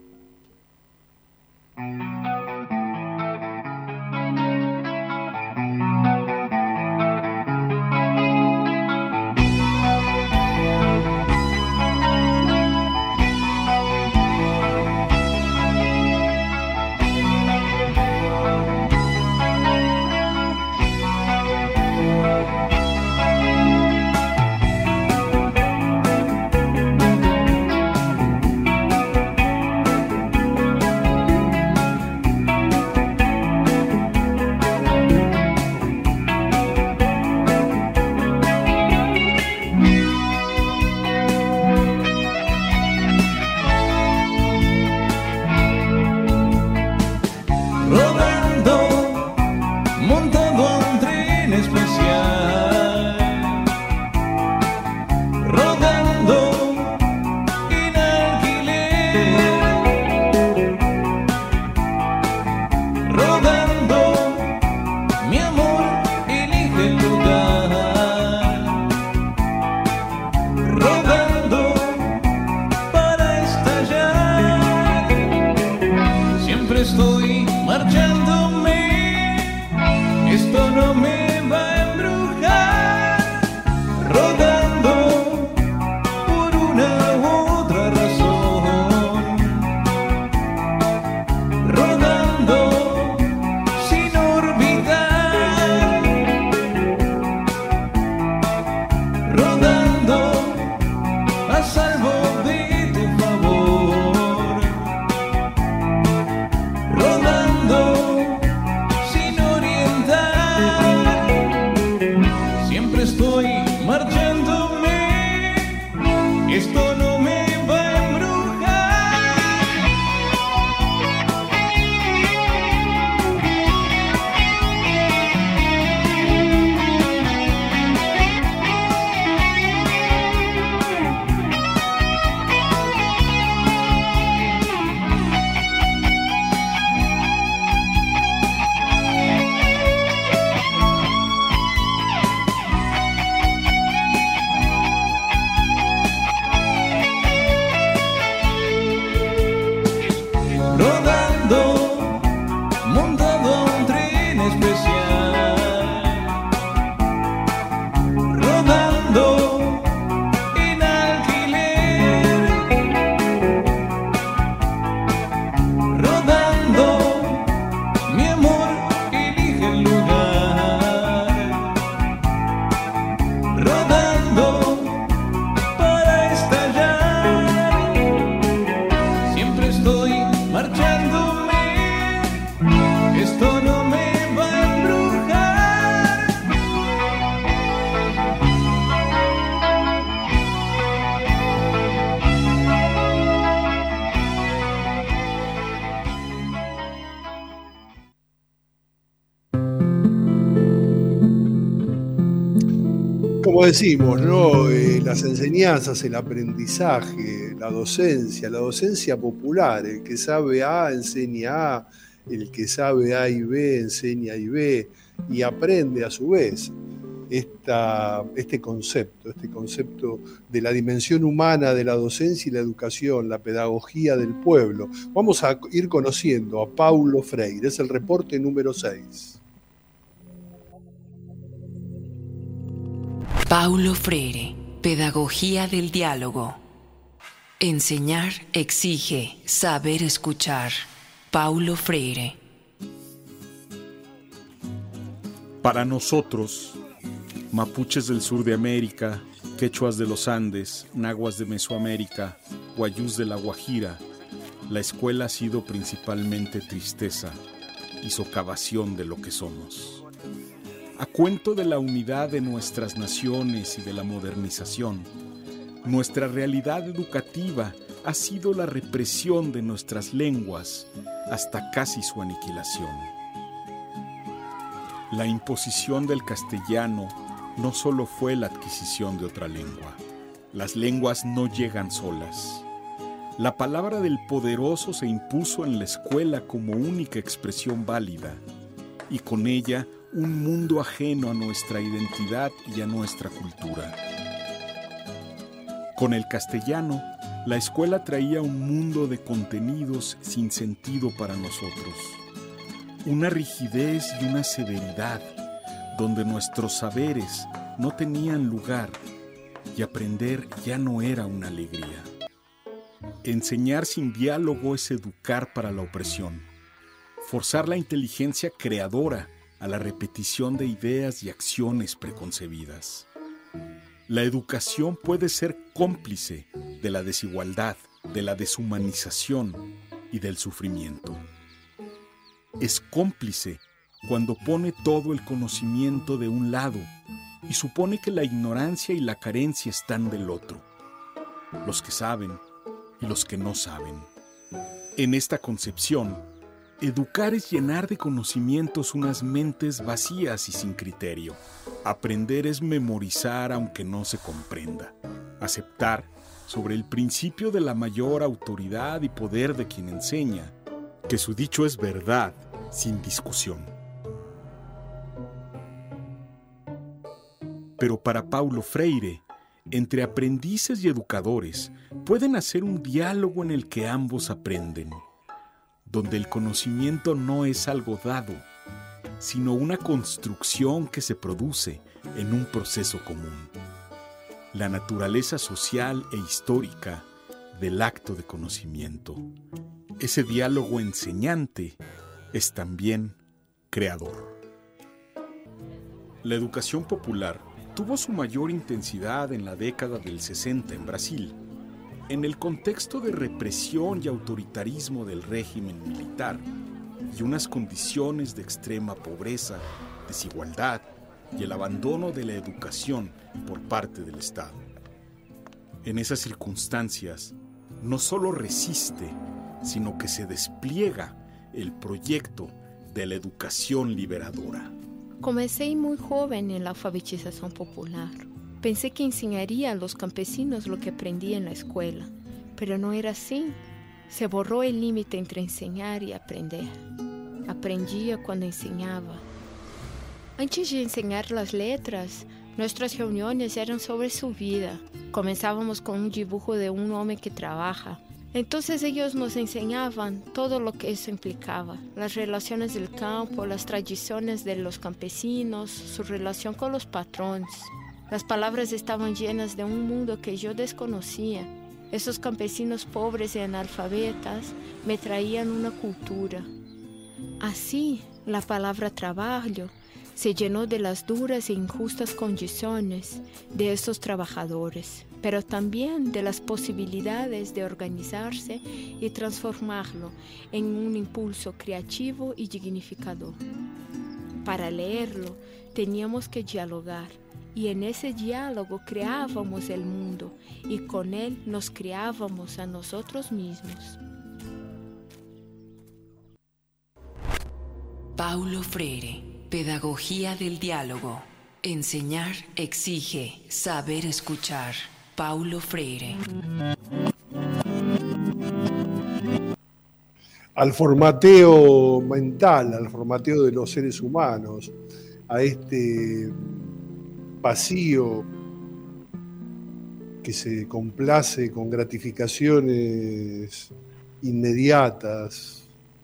Como decimos, ¿no? Eh, las enseñanzas, el aprendizaje, la docencia, la docencia popular, el que sabe A enseña A, el que sabe A y B enseña A y B y aprende a su vez esta, este concepto, este concepto de la dimensión humana de la docencia y la educación, la pedagogía del pueblo. Vamos a ir conociendo a Paulo Freire, es el reporte número seis. Paulo Freire, pedagogía del diálogo. Enseñar exige saber escuchar. Paulo Freire. Para nosotros, mapuches del sur de América, quechuas de los Andes, nahuas de Mesoamérica, guayús de la Guajira, la escuela ha sido principalmente tristeza y socavación de lo que somos. A cuento de la unidad de nuestras naciones y de la modernización, nuestra realidad educativa ha sido la represión de nuestras lenguas hasta casi su aniquilación. La imposición del castellano no solo fue la adquisición de otra lengua. Las lenguas no llegan solas. La palabra del poderoso se impuso en la escuela como única expresión válida, y con ella un mundo ajeno a nuestra identidad y a nuestra cultura. Con el castellano, la escuela traía un mundo de contenidos sin sentido para nosotros, una rigidez y una severidad donde nuestros saberes no tenían lugar y aprender ya no era una alegría. Enseñar sin diálogo es educar para la opresión, forzar la inteligencia creadora a la repetición de ideas y acciones preconcebidas. La educación puede ser cómplice de la desigualdad, de la deshumanización y del sufrimiento. Es cómplice cuando pone todo el conocimiento de un lado y supone que la ignorancia y la carencia están del otro, los que saben y los que no saben. En esta concepción, educar es llenar de conocimientos unas mentes vacías y sin criterio. Aprender es memorizar aunque no se comprenda. Aceptar sobre el principio de la mayor autoridad y poder de quien enseña, que su dicho es verdad sin discusión. Pero para Paulo Freire, entre aprendices y educadores pueden hacer un diálogo en el que ambos aprenden, donde el conocimiento no es algo dado, sino una construcción que se produce en un proceso común. La naturaleza social e histórica del acto de conocimiento. Ese diálogo enseñante es también creador. La educación popular tuvo su mayor intensidad en la década del sesenta en Brasil, en el contexto de represión y autoritarismo del régimen militar y unas condiciones de extrema pobreza, desigualdad y el abandono de la educación por parte del Estado. En esas circunstancias, no solo resiste, sino que se despliega el proyecto de la educación liberadora. Comecei muy joven en la alfabetización popular. Pensé que enseñaría a los campesinos lo que aprendí en la escuela, pero no era así. Se borró el límite entre enseñar y aprender. Aprendía cuando enseñaba. Antes de enseñar las letras, nuestras reuniones eran sobre su vida. Comenzábamos con un dibujo de un hombre que trabaja. Entonces ellos nos enseñaban todo lo que eso implicaba, las relaciones del campo, las tradiciones de los campesinos, su relación con los patrones. Las palabras estaban llenas de un mundo que yo desconocía. Esos campesinos pobres y analfabetas me traían una cultura. Así, la palabra trabajo se llenó de las duras e injustas condiciones de esos trabajadores, pero también de las posibilidades de organizarse y transformarlo en un impulso creativo y dignificador. Para leerlo, teníamos que dialogar, y en ese diálogo creábamos el mundo, y con él nos creábamos a nosotros mismos. Paulo Freire, pedagogía del diálogo. Enseñar exige saber escuchar. Paulo Freire. al formateo mental, al formateo de los seres humanos, a este vacío que se complace con gratificaciones inmediatas,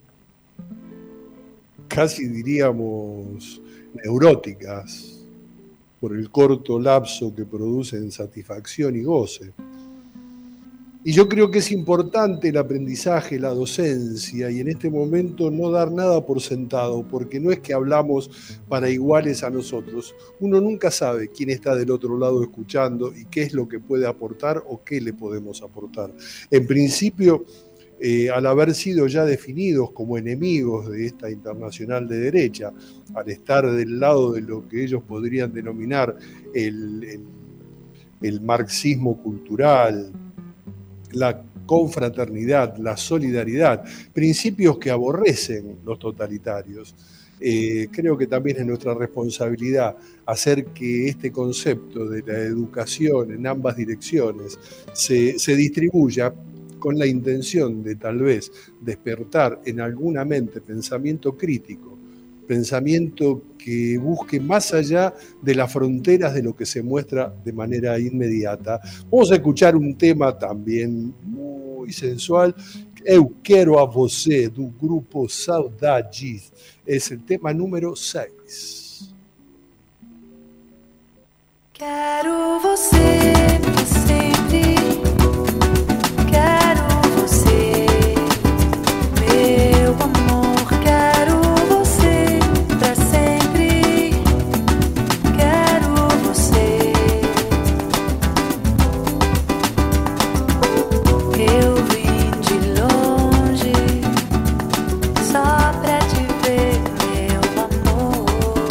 casi diríamos neuróticas, por el corto lapso que producen satisfacción y goce. Y yo creo que es importante el aprendizaje, la docencia, y en este momento no dar nada por sentado, porque no es que hablamos para iguales a nosotros. Uno nunca sabe quién está del otro lado escuchando y qué es lo que puede aportar o qué le podemos aportar. En principio, eh, al haber sido ya definidos como enemigos de esta internacional de derecha, al estar del lado de lo que ellos podrían denominar el, el, el marxismo cultural, la confraternidad, la solidaridad, principios que aborrecen los totalitarios. Eh, creo que también es nuestra responsabilidad hacer que este concepto de la educación en ambas direcciones se, se distribuya con la intención de tal vez despertar en alguna mente pensamiento crítico, pensamiento que busque más allá de las fronteras de lo que se muestra de manera inmediata. Vamos a escuchar un tema también muy sensual, Eu Quero a Você, do grupo Saudades. Es el tema número seis. Quero você pra sempre, quero você, meu amor, quero você pra sempre, quero você. Eu vim de longe só pra te ver, meu amor.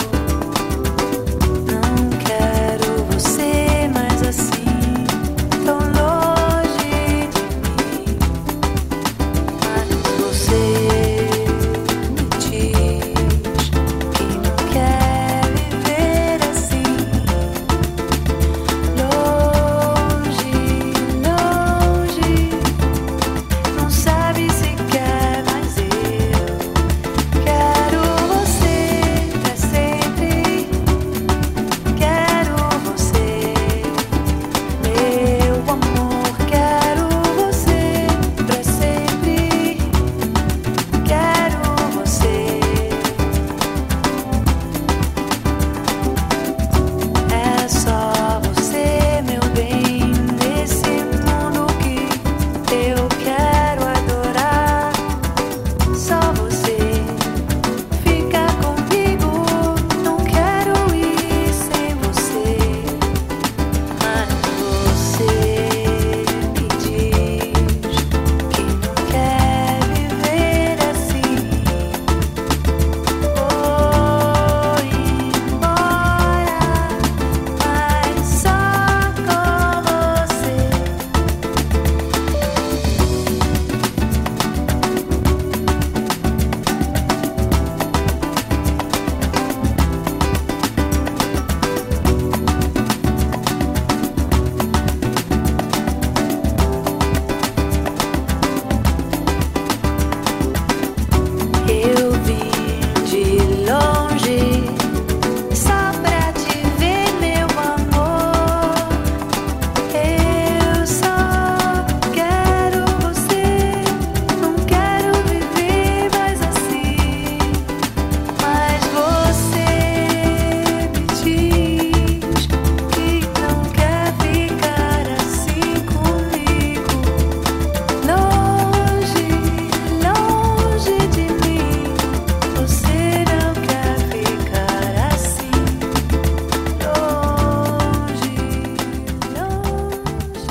Não quero você mais assim, tão longe de mim. Mas você me diz que não quer viver assim, longe, longe. Não sabe se quer, mas eu quero você pra sempre. Quero você, meu amor. Quero você pra sempre. Quero você. É só você, meu bem, nesse mundo que eu quero adorar. Só você fica comigo. Não quero ir sem você. Mas você me diz que não quer viver assim. Vou embora, mas só com você. Eu vim de longe só pra te ver, meu amor. Eu só quero você, não quero viver mais assim. Mas você me diz que não quer ficar assim comigo, longe, longe de mim. Você não quer ficar assim, longe, longe,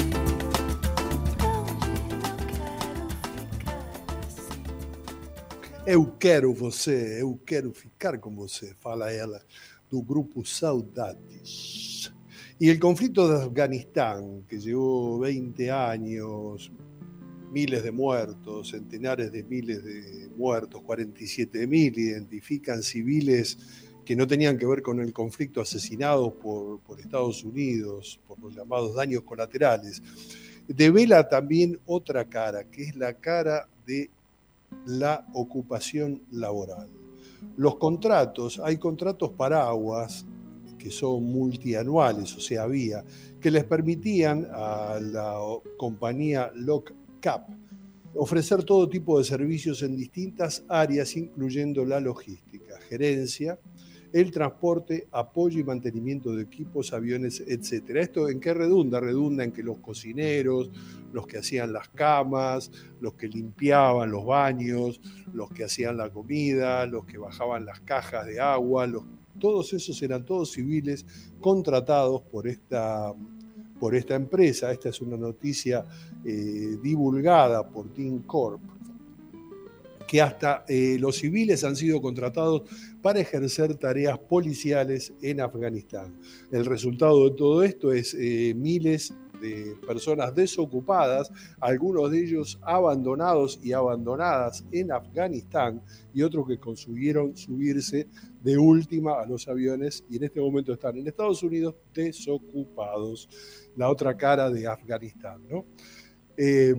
Eu quero você, eu quero ficar com você, fala ela, do grupo Saudades. Y el conflicto de Afganistán, que llevó veinte años, miles de muertos, centenares de miles de muertos, cuarenta y siete mil, identifican civiles que no tenían que ver con el conflicto asesinados por, por Estados Unidos, por los llamados daños colaterales, devela también otra cara, que es la cara de la ocupación laboral. Los contratos, hay contratos paraguas que son multianuales, o sea, había, que les permitían a la compañía LOCCAP ofrecer todo tipo de servicios en distintas áreas, incluyendo la logística, gerencia, el transporte, apoyo y mantenimiento de equipos, aviones, etcétera. ¿Esto en qué redunda? Redunda en que los cocineros, los que hacían las camas, los que limpiaban los baños, los que hacían la comida, los que bajaban las cajas de agua, los, todos esos eran todos civiles contratados por esta, por esta empresa. Esta es una noticia eh, divulgada por Team Corp, que hasta eh, los civiles han sido contratados para ejercer tareas policiales en Afganistán. El resultado de todo esto es eh, miles de personas desocupadas, algunos de ellos abandonados y abandonadas en Afganistán, y otros que consiguieron subirse de última a los aviones y en este momento están en Estados Unidos desocupados. La otra cara de Afganistán, ¿no? Eh,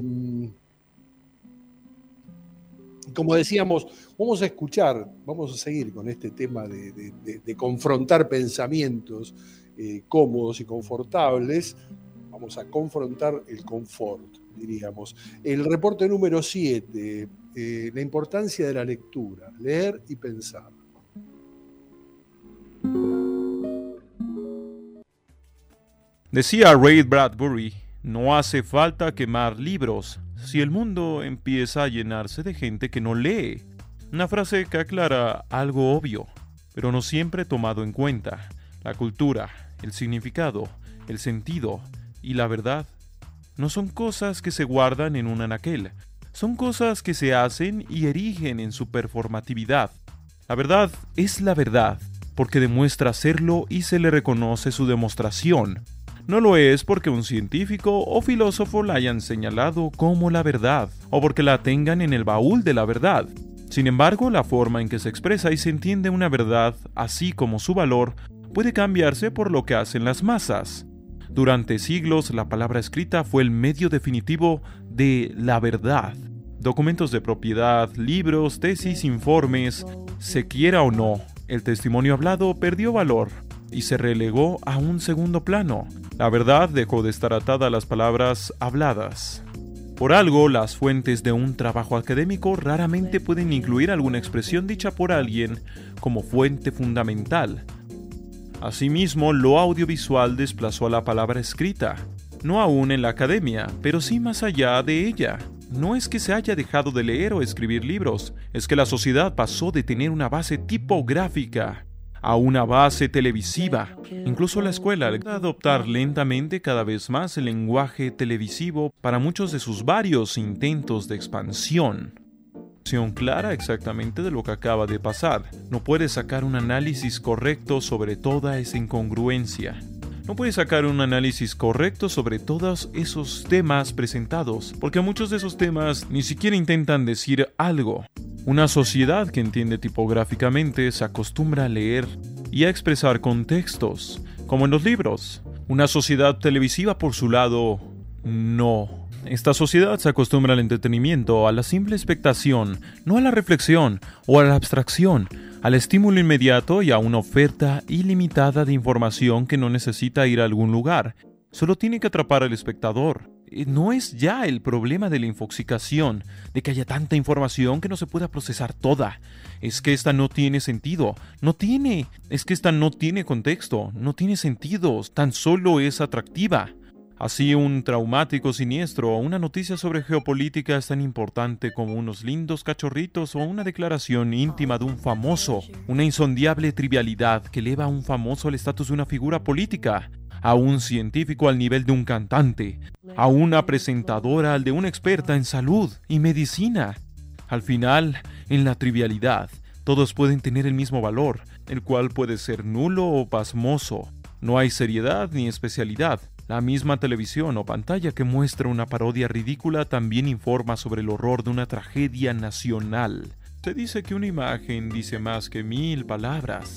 Como decíamos, vamos a escuchar, vamos a seguir con este tema de, de, de, de confrontar pensamientos eh, cómodos y confortables. Vamos a confrontar el confort, diríamos. El reporte número siete, eh, la importancia de la lectura, leer y pensar. Decía Ray Bradbury, no hace falta quemar libros si el mundo empieza a llenarse de gente que no lee. Una frase que aclara algo obvio, pero no siempre tomado en cuenta. La cultura, el significado, el sentido y la verdad no son cosas que se guardan en un anaquel. Son cosas que se hacen y erigen en su performatividad. La verdad es la verdad, porque demuestra serlo y se le reconoce su demostración. No lo es porque un científico o filósofo la hayan señalado como la verdad, o porque la tengan en el baúl de la verdad. Sin embargo, la forma en que se expresa y se entiende una verdad, así como su valor, puede cambiarse por lo que hacen las masas. Durante siglos, la palabra escrita fue el medio definitivo de la verdad. Documentos de propiedad, libros, tesis, informes, se quiera o no, el testimonio hablado perdió valor y se relegó a un segundo plano. La verdad dejó de estar atada a las palabras habladas. Por algo, las fuentes de un trabajo académico raramente pueden incluir alguna expresión dicha por alguien como fuente fundamental. Asimismo, lo audiovisual desplazó a la palabra escrita, no aún en la academia, pero sí más allá de ella. No es que se haya dejado de leer o escribir libros, es que la sociedad pasó de tener una base tipográfica a una base televisiva. Incluso la escuela debe adoptar lentamente cada vez más el lenguaje televisivo para muchos de sus varios intentos de expansión. Clara exactamente de lo que acaba de pasar. No puede sacar un análisis correcto sobre toda esa incongruencia. No puede sacar un análisis correcto sobre todos esos temas presentados, porque muchos de esos temas ni siquiera intentan decir algo. Una sociedad que entiende tipográficamente se acostumbra a leer y a expresar contextos, como en los libros. Una sociedad televisiva, por su lado, no. Esta sociedad se acostumbra al entretenimiento, a la simple expectación, no a la reflexión o a la abstracción, al estímulo inmediato y a una oferta ilimitada de información que no necesita ir a algún lugar. Solo tiene que atrapar al espectador. No es ya el problema de la infoxicación, de que haya tanta información que no se pueda procesar toda. Es que esta no tiene sentido, no tiene, es que esta no tiene contexto, no tiene sentido, tan solo es atractiva. Así, un traumático siniestro o una noticia sobre geopolítica es tan importante como unos lindos cachorritos o una declaración íntima de un famoso, una insondable trivialidad que eleva a un famoso al estatus de una figura política, a un científico al nivel de un cantante, a una presentadora al de una experta en salud y medicina. Al final, en la trivialidad, todos pueden tener el mismo valor, el cual puede ser nulo o pasmoso. No hay seriedad ni especialidad. La misma televisión o pantalla que muestra una parodia ridícula también informa sobre el horror de una tragedia nacional. Se dice que una imagen dice más que mil palabras.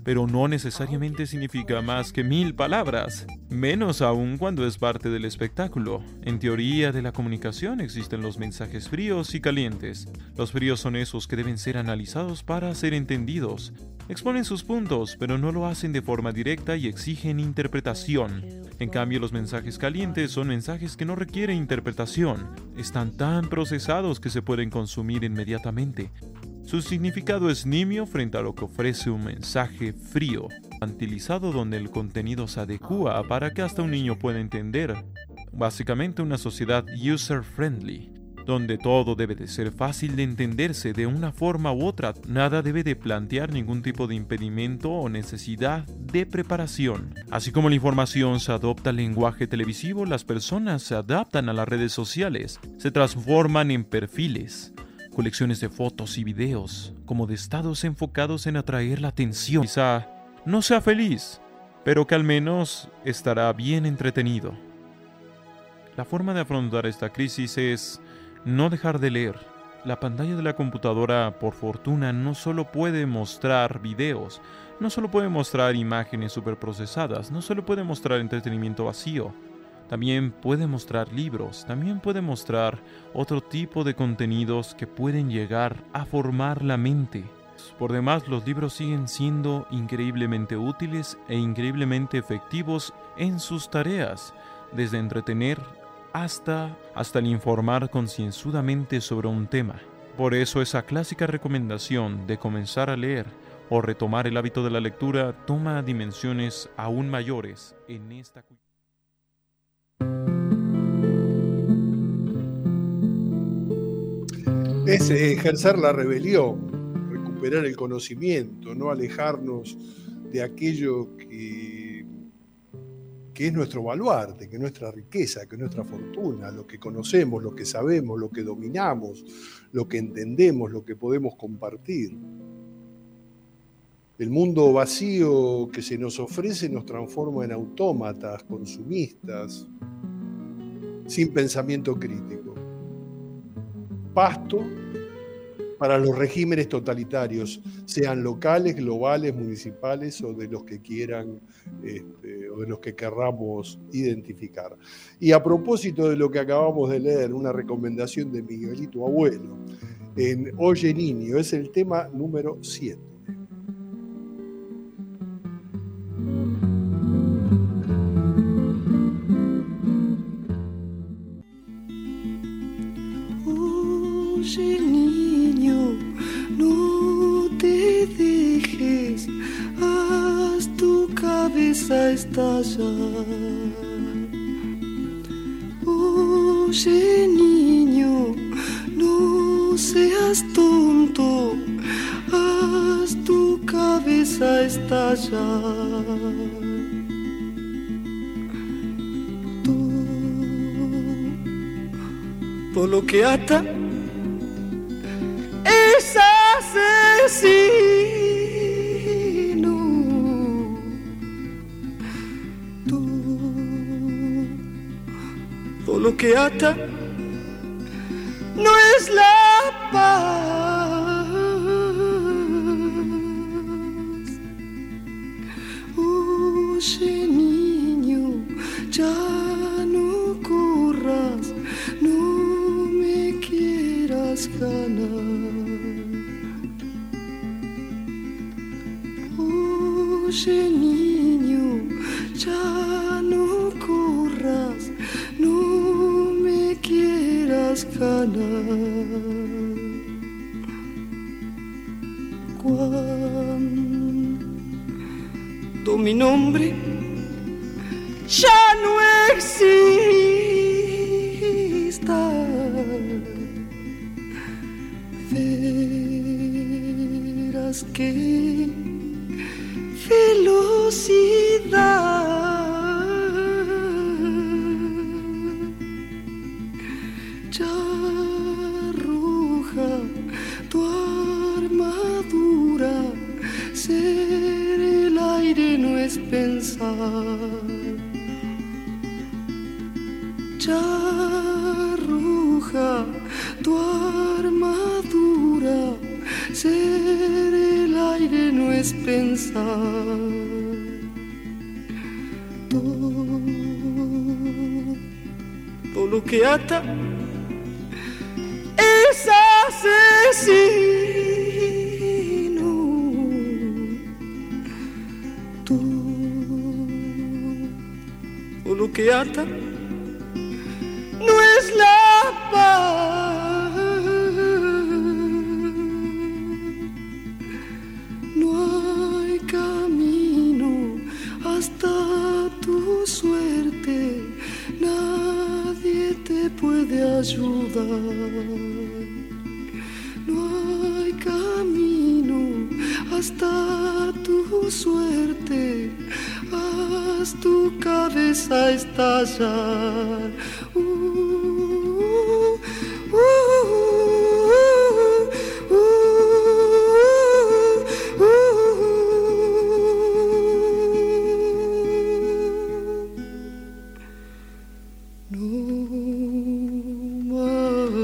pero no necesariamente significa más que mil palabras, menos aún cuando es parte del espectáculo. En teoría de la comunicación existen los mensajes fríos y calientes. Los fríos son esos que deben ser analizados para ser entendidos. Exponen sus puntos, pero no lo hacen de forma directa y exigen interpretación. En cambio, los mensajes calientes son mensajes que no requieren interpretación. Están tan procesados que se pueden consumir inmediatamente. Su significado es nimio frente a lo que ofrece un mensaje frío, infantilizado donde el contenido se adecua para que hasta un niño pueda entender. Básicamente una sociedad user-friendly, donde todo debe de ser fácil de entenderse de una forma u otra. Nada debe de plantear ningún tipo de impedimento o necesidad de preparación. Así como la información se adopta al lenguaje televisivo, las personas se adaptan a las redes sociales, se transforman en perfiles, colecciones de fotos y videos, como de estados enfocados en atraer la atención. Quizá no sea feliz, pero que al menos estará bien entretenido. La forma de afrontar esta crisis es no dejar de leer. La pantalla de la computadora, por fortuna, no solo puede mostrar videos, no solo puede mostrar imágenes superprocesadas, no solo puede mostrar entretenimiento vacío. También puede mostrar libros, también puede mostrar otro tipo de contenidos que pueden llegar a formar la mente. Por demás, los libros siguen siendo increíblemente útiles e increíblemente efectivos en sus tareas, desde entretener hasta, hasta el informar concienzudamente sobre un tema. Por eso esa clásica recomendación de comenzar a leer o retomar el hábito de la lectura toma dimensiones aún mayores en esta cultura. Es ejercer la rebelión, recuperar el conocimiento, no alejarnos de aquello que, que es nuestro baluarte, que es nuestra riqueza, que es nuestra fortuna, lo que conocemos, lo que sabemos, lo que dominamos, lo que entendemos, lo que podemos compartir. El mundo vacío que se nos ofrece nos transforma en autómatas, consumistas, sin pensamiento crítico. Pasto para los regímenes totalitarios, sean locales, globales, municipales o de los que quieran este, o de los que querramos identificar. Y a propósito de lo que acabamos de leer, una recomendación de Miguelito Abuelo, en Oye Niño, es el tema número siete. Oye, niño, no te dejes, haz tu cabeza estallar. Oye, niño, no seas tonto, haz tu cabeza estallar. Todo lo que ata es asesino. Todo lo que ata no es la paz. Oye, niño, ya no corras, no me quieras ganar. Oye, niño, ya no corras, no me quieras ganar. Cuando mi nombre ya no exista, verás que velocidad ya arroja tu armadura. Ser el aire no es pensar, ya arroja tu armadura. Ser el aire no es es pensar. Todo, todo lo que ata es asesino. Todo, todo lo que ata no es la paz. No hay camino hasta tu suerte, nadie te puede ayudar. No hay camino hasta tu suerte, haz tu cabeza estallar. Uh, uh, uh, uh, uh, uh. No más.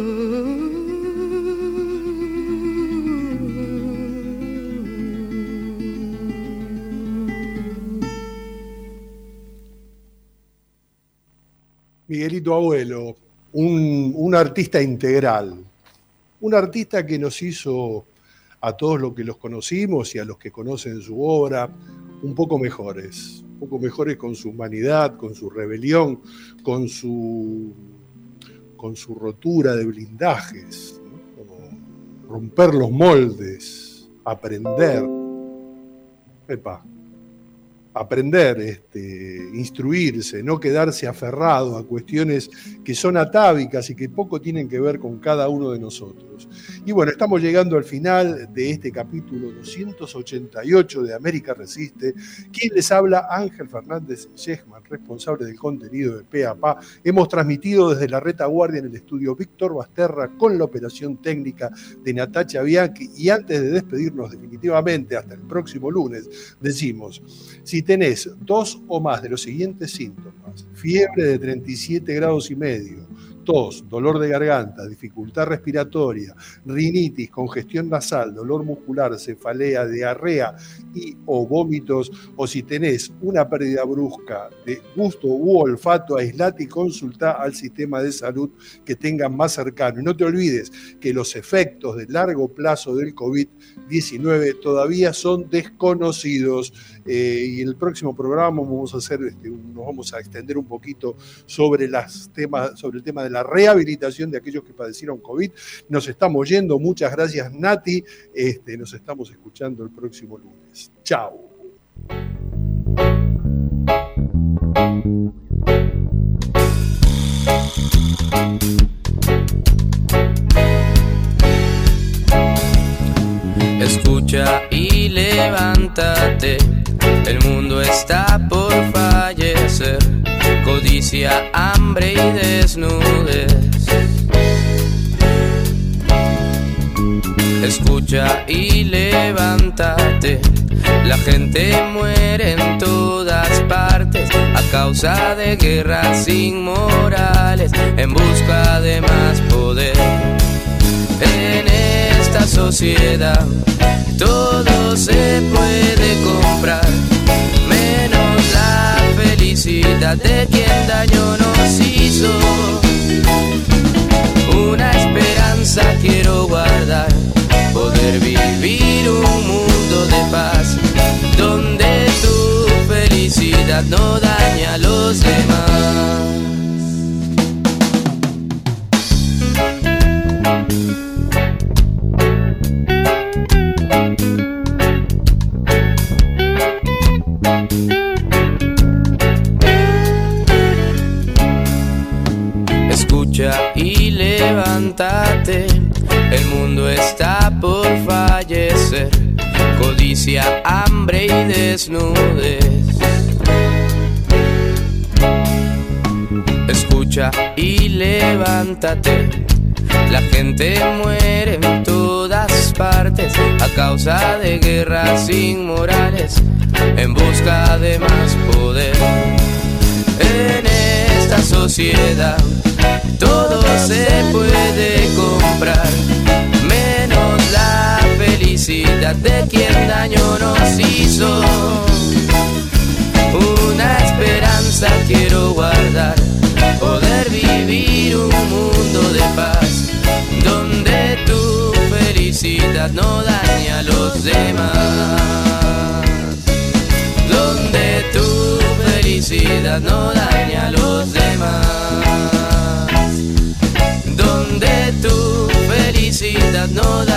Miguelito Abuelo, un, un artista integral, un artista que nos hizo a todos los que los conocimos y a los que conocen su obra un poco mejores, un poco mejores con su humanidad, con su rebelión, con su, con su rotura de blindajes, ¿no? Como romper los moldes, aprender, epa, aprender, este, instruirse, no quedarse aferrado a cuestiones que son atávicas y que poco tienen que ver con cada uno de nosotros. Y bueno, estamos llegando al final de este capítulo doscientos ochenta y ocho de América Resiste. Quien les habla, Ángel Fernández Yechman, responsable del contenido de Pe a Pa. Hemos transmitido desde la retaguardia en el estudio Víctor Basterra con la operación técnica de Natacha Bianchi. Y antes de despedirnos definitivamente hasta el próximo lunes, decimos: si tenés dos o más de los siguientes síntomas, fiebre de treinta y siete grados y medio, tos, dolor de garganta, dificultad respiratoria, rinitis, congestión nasal, dolor muscular, cefalea, diarrea y o vómitos, o si tenés una pérdida brusca de gusto u olfato, aislate y consultá al sistema de salud que tengas más cercano. Y no te olvides que los efectos de largo plazo del COVID diecinueve todavía son desconocidos. Eh, y en el próximo programa vamos a hacer, este, nos vamos a extender un poquito sobre, las temas, sobre el tema de la rehabilitación de aquellos que padecieron COVID. Nos estamos yendo, muchas gracias Nati, este, nos estamos escuchando el próximo lunes. Chao. Escucha y levántate, el mundo está por fallecer, codicia, hambre y desnudez. Escucha y levántate, la gente muere en todas partes a causa de guerras inmorales, en busca de más poder. En esta sociedad todo se puede comprar, menos la felicidad de quien daño nos hizo. Una esperanza quiero guardar, poder vivir un mundo de paz, donde tu felicidad no dañe a los demás. Escucha y levántate, el mundo está por fallecer, codicia, hambre y desnudez. Escucha y levántate, la gente muere en todas partes a causa de guerras inmorales, en busca de más poder. En esta sociedad todo se puede comprar, menos la felicidad de quien daño nos demás, donde tu felicidad no daña a los demás, donde tu felicidad no